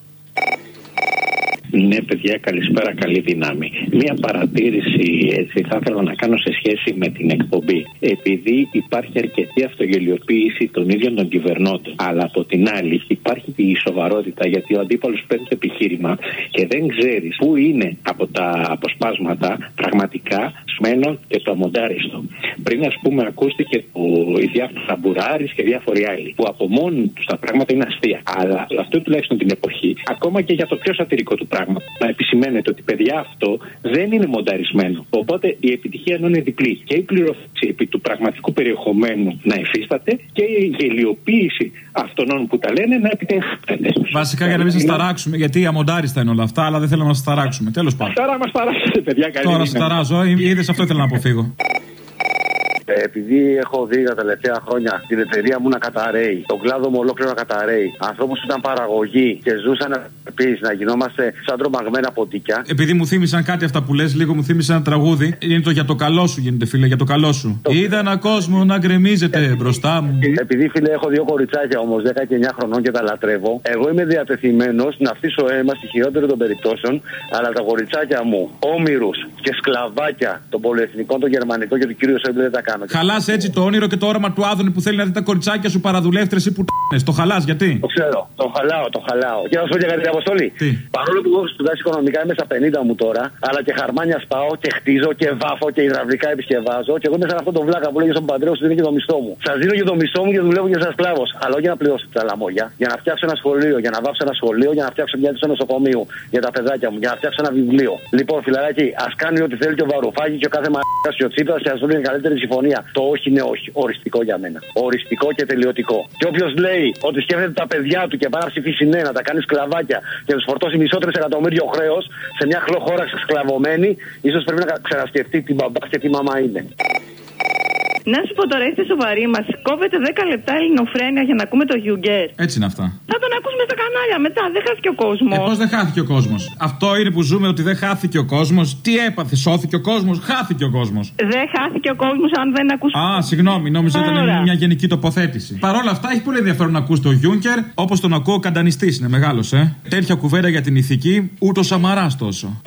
Ναι, παιδιά, καλησπέρα, καλή δύναμη. Μία παρατήρηση έτσι θα ήθελα να κάνω σε σχέση με την εκπομπή. Επειδή υπάρχει αρκετή αυτογελιοποίηση των ίδιων των κυβερνώντων, αλλά από την άλλη υπάρχει και η σοβαρότητα, γιατί ο αντίπαλος παίρνει το επιχείρημα και δεν ξέρεις πού είναι από τα αποσπάσματα πραγματικά σμένο και το αμοντάριστο. Πριν, ας πούμε, ακούστηκε ο, η διάφορα Μπουράρης και διάφοροι άλλοι, που από μόνοι τους τα πράγματα είναι αστεία. Αλλά αυτό τουλάχιστον την εποχή, ακόμα και για το πιο σατυρικό του πράγμα, να επισημαίνεται ότι παιδιά αυτό δεν είναι μονταρισμένο. Οπότε η επιτυχία ενώ είναι διπλή. Και η πληροφόρηση επί του πραγματικού περιεχομένου να υφίσταται και η γελιοποίηση αυτών που τα λένε να επιτευχθεί. Βασικά για να μην σας ταράξουμε, γιατί αμοντάριστα είναι όλα αυτά, αλλά δεν θέλω να σας ταράξουμε. Τέλος πάντων. Τώρα μας ταράξετε, παιδιά. Τώρα σας ταράζω, είδες, αυτό ήθελα να αποφύγω. Επειδή έχω δει τα τελευταία χρόνια την εταιρεία μου να καταραίει, τον κλάδο μου ολόκληρο να καταραίει, ανθρώπους που ήταν παραγωγή και ζούσαν επίσης να γινόμαστε σαν τρομαγμένα ποντίκια. Επειδή μου θύμισαν κάτι αυτά που λες, λίγο μου θύμισαν ένα τραγούδι. Είναι το για το καλό σου, γίνεται φίλε, για το καλό σου. Το... Είδα ένα κόσμο να γκρεμίζεται ε, μπροστά μου. Επειδή φίλε έχω δύο κοριτσάκια όμως δέκα και εννιά χρονών και τα λατρεύω, εγώ είμαι διατεθειμένος να αφήσω αίμα στη χειρότερη των περιπτώσεων, αλλά τα κοριτσάκια μου, όμηρους και σκλαβάκια των πολυεθνικών, των γερμανικών και του κύριου Σόιμπλε δεν τα κάνω. Χαλάς έτσι το όνειρο και το όραμα του Άδωνη που θέλει να δει τα κοριτσάκια σου παραδουλεύτρες ή που τ***νες. Το χαλάς, γιατί? Το ξέρω, το χαλάω, το χαλάω. Και να σου πω και κάτι, Αποστολή. Τι? Παρόλο που έχω σπουδάσει οικονομικά, είμαι στα πενήντα μου τώρα, αλλά και χαρμάνια σπάω και χτίζω και βάφω και υδραυλικά επισκευάζω. Και εγώ είμαι σαν αυτό το βλάκα που λέγει στον πατρέο σου, δίνει και το μισθό μου. Σας δίνω και το μισθό μου και δουλεύω και σαν σκλάβος. Αλλά όχι για να πληρώσω τα λαμόγια, για να φτιάξω ένα σχολείο, για να βάψω ένα σχολείο, για να φτιάξω μια αίθουσα νοσοκομείου για τα παιδάκια μου, για να φτιάξω ένα βιβλίο. Λοιπόν, φιλαράκι, α κάνει ό,τι θέλει και ο Βαρουφάκη και ο κάθε μαλάκα και ο Τσίπρας και α βρει την καλύτερη συμφωνία. Το όχι είναι όχι. Οριστικό για μένα. Οριστικό και τελειωτικό. Και όποιος λέει ότι σκέφτεται τα παιδιά του και πάει να ψηφίσει ναι, να τα κάνει σκλαβάκια και του φορτώσει μισό τρισεκατομμύριο χρέος σε μια χώρα σκλαβωμένη, ίσως πρέπει να ξανασκεφτεί τι μπαμπάς και τι μαμά είναι. Να σου πω τώρα, είστε σοβαροί, μας κόβετε δέκα λεπτά ελληνοφρένεια για να ακούμε το Γιούγκερ. Έτσι είναι αυτά. Θα τον ακούσουμε στα κανάλια μετά, δεν χάθηκε ο κόσμος. Ε, πώς δεν χάθηκε ο κόσμος? Αυτό είναι που ζούμε, ότι δεν χάθηκε ο κόσμος. Τι έπαθε, σώθηκε ο κόσμος, χάθηκε ο κόσμος. Δεν χάθηκε ο κόσμος αν δεν ακούσουμε. Α, συγγνώμη, νόμιζα ότι ήταν μια γενική τοποθέτηση. Παρ' όλα αυτά έχει πολύ ενδιαφέρον να ακούς το Γιούγκερ, όπως τον ακούω καντανιστής, είναι μεγάλος, ε. Τέτοια κουβέντα για την ηθική, ούτε ο Σαμαράς τόσο.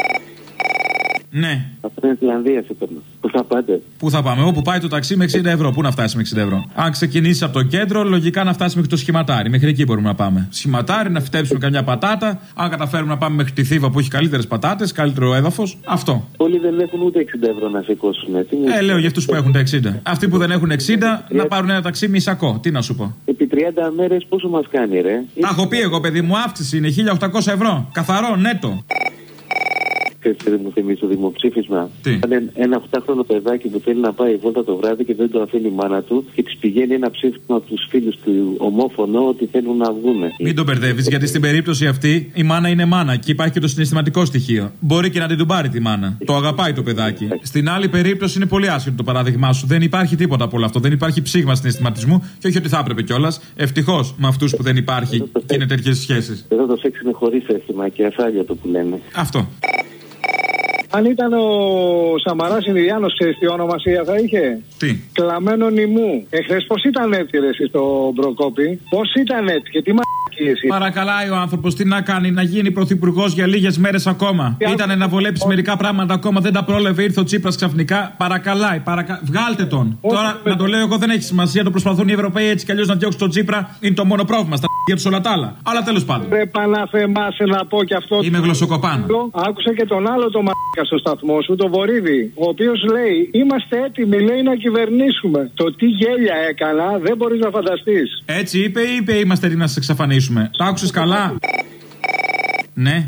Ναι. Από την Ιρλανδία σου παίρνω. Πού θα πάτε? Πού θα πάμε? Όπου πάει το ταξί με εξήντα ευρώ. Πού να φτάσει με εξήντα ευρώ? Αν ξεκινήσει από το κέντρο, λογικά να φτάσει μέχρι το Σχηματάρι. Μέχρι εκεί μπορούμε να πάμε. Σχηματάρι, να φυτέψουμε καμιά πατάτα. Αν καταφέρουμε να πάμε μέχρι τη Θήβα που έχει καλύτερες πατάτες, καλύτερο έδαφος. Αυτό. Πολλοί δεν έχουν ούτε εξήντα ευρώ να σηκώσουν. Έτσι. Ε, λέω για αυτούς που έχουν τα εξήντα. Αυτοί που δεν έχουν εξήντα να πάρουν ένα ταξί μισακό. Τι να σου πω. Επί τριάντα μέρες πόσο μας κάνει, ρε? Τα έχω πει εγώ, παιδί μου, αύξηση είναι χίλια οκτακόσια ευρώ. Καθαρό, νέτο. Ξέρετε, μου θυμίζει το δημοψήφισμα. Τι? Ήταν ένα οχτάχρονο παιδάκι που θέλει να πάει βόλτα το βράδυ και δεν το αφήνει η μάνα του και τη πηγαίνει ένα ψήφισμα από του φίλου του ομόφωνο ότι θέλουν να βγουν. Μην τον μπερδεύει, γιατί στην περίπτωση αυτή η μάνα είναι μάνα και υπάρχει και το συναισθηματικό στοιχείο. Μπορεί και να την του πάρει τη μάνα. Το αγαπάει το παιδάκι. Στην άλλη περίπτωση είναι πολύ άσχετο το παράδειγμά σου. Δεν υπάρχει τίποτα από όλο αυτό. Δεν υπάρχει ψήγμα συναισθηματισμού και όχι ότι θα έπρεπε κιόλα. Ευτυχώς με αυτούς που δεν υπάρχει και είναι τέτοιες σχέσεις. Εδώ το σεξ είναι χωρίς αίσθημα και ασάλια το που λένε. Αυτό. Αν ήταν ο Σαμαράς Ινδιάνος, ξέρεις τι ονομασία θα είχε? Τι? Κλαμμένο νημού. Εχθές πώς ήταν έτσι ρε εσύ στο Προκόπη? Πώς ήταν έτσι και τι μ***η? Παρακαλάει ο άνθρωπος, τι να κάνει, να γίνει πρωθυπουργός για λίγες μέρες ακόμα. Ήτανε να βολέψει μερικά πράγματα ακόμα, δεν τα πρόλαβε, ήρθε ο Τσίπρας ξαφνικά. Παρακαλάει, παρακα... βγάλτε τον. Όχι, Τώρα με... να το λέω εγώ δεν έχει σημασία, το προσπαθούν οι Ευρωπαίοι έτσι κι αλλιώς να διώξουν τον Τσίπρα. Είναι το μόνο πρόβλημα στα για τους όλα τα άλλα. Αλλά τέλος πάντων. Δεν παναθεμάσαι να πω κι αυτό. Είμαι γλωσσοκοπάν. Άκουσα και τον άλλο το μ***κα στο σταθμό σου, τον Βορύδη, ο οποίος λέει: είμαστε έτοιμοι, λέει, να κυβερνήσουμε. Το τι γέλια έκανα δεν μπορείς να φανταστείς. Έτσι είπε ή είπε είμαστε έτοιμοι να σας εξαφανίσουμε? Τα άκουσες καλά? Ναι.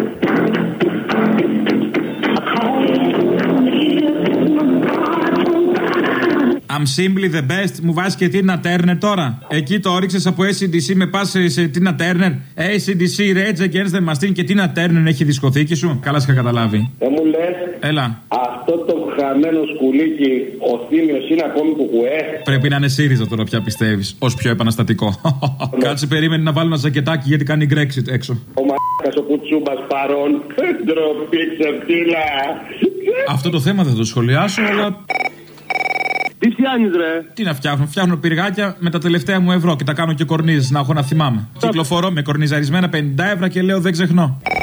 I'm simply the best. Μου βάζει και Τίνα Τέρνερ τώρα. Εκεί το όριξες από έι σι ντι σι, με πας σε Τίνα Τέρνερ. έι σι ντι σι, Rage Against the Machine και Τίνα Τέρνερ έχει δισκοθήκη σου. Καλά είχα καταλάβει. Δεν μου λες. Έλα. Αυτό το χαμένο σκουλίκι, ο Θήμιος είναι ακόμη κουκουέ. Πρέπει να είναι ΣΥΡΙΖΑ τώρα πια πιστεύεις. Ως πιο επαναστατικό. Κάτσε, περίμενε να βάλω ένα ζακετάκι γιατί κάνει Brexit έξω. Ο μ***κας ο Κουτσούμπας παρόν. Ντροπή ξεφτύλα. Αυτό το θέμα δεν το σχολιάσω, αλλά. Τι φτιάχνεις ρε? Τι να φτιάχνω, φτιάχνω πυργάκια με τα τελευταία μου ευρώ και τα κάνω και κορνίζες να έχω να θυμάμαι. Κυκλοφορώ με κορνιζαρισμένα πενήντα ευρώ και λέω δεν ξεχνώ.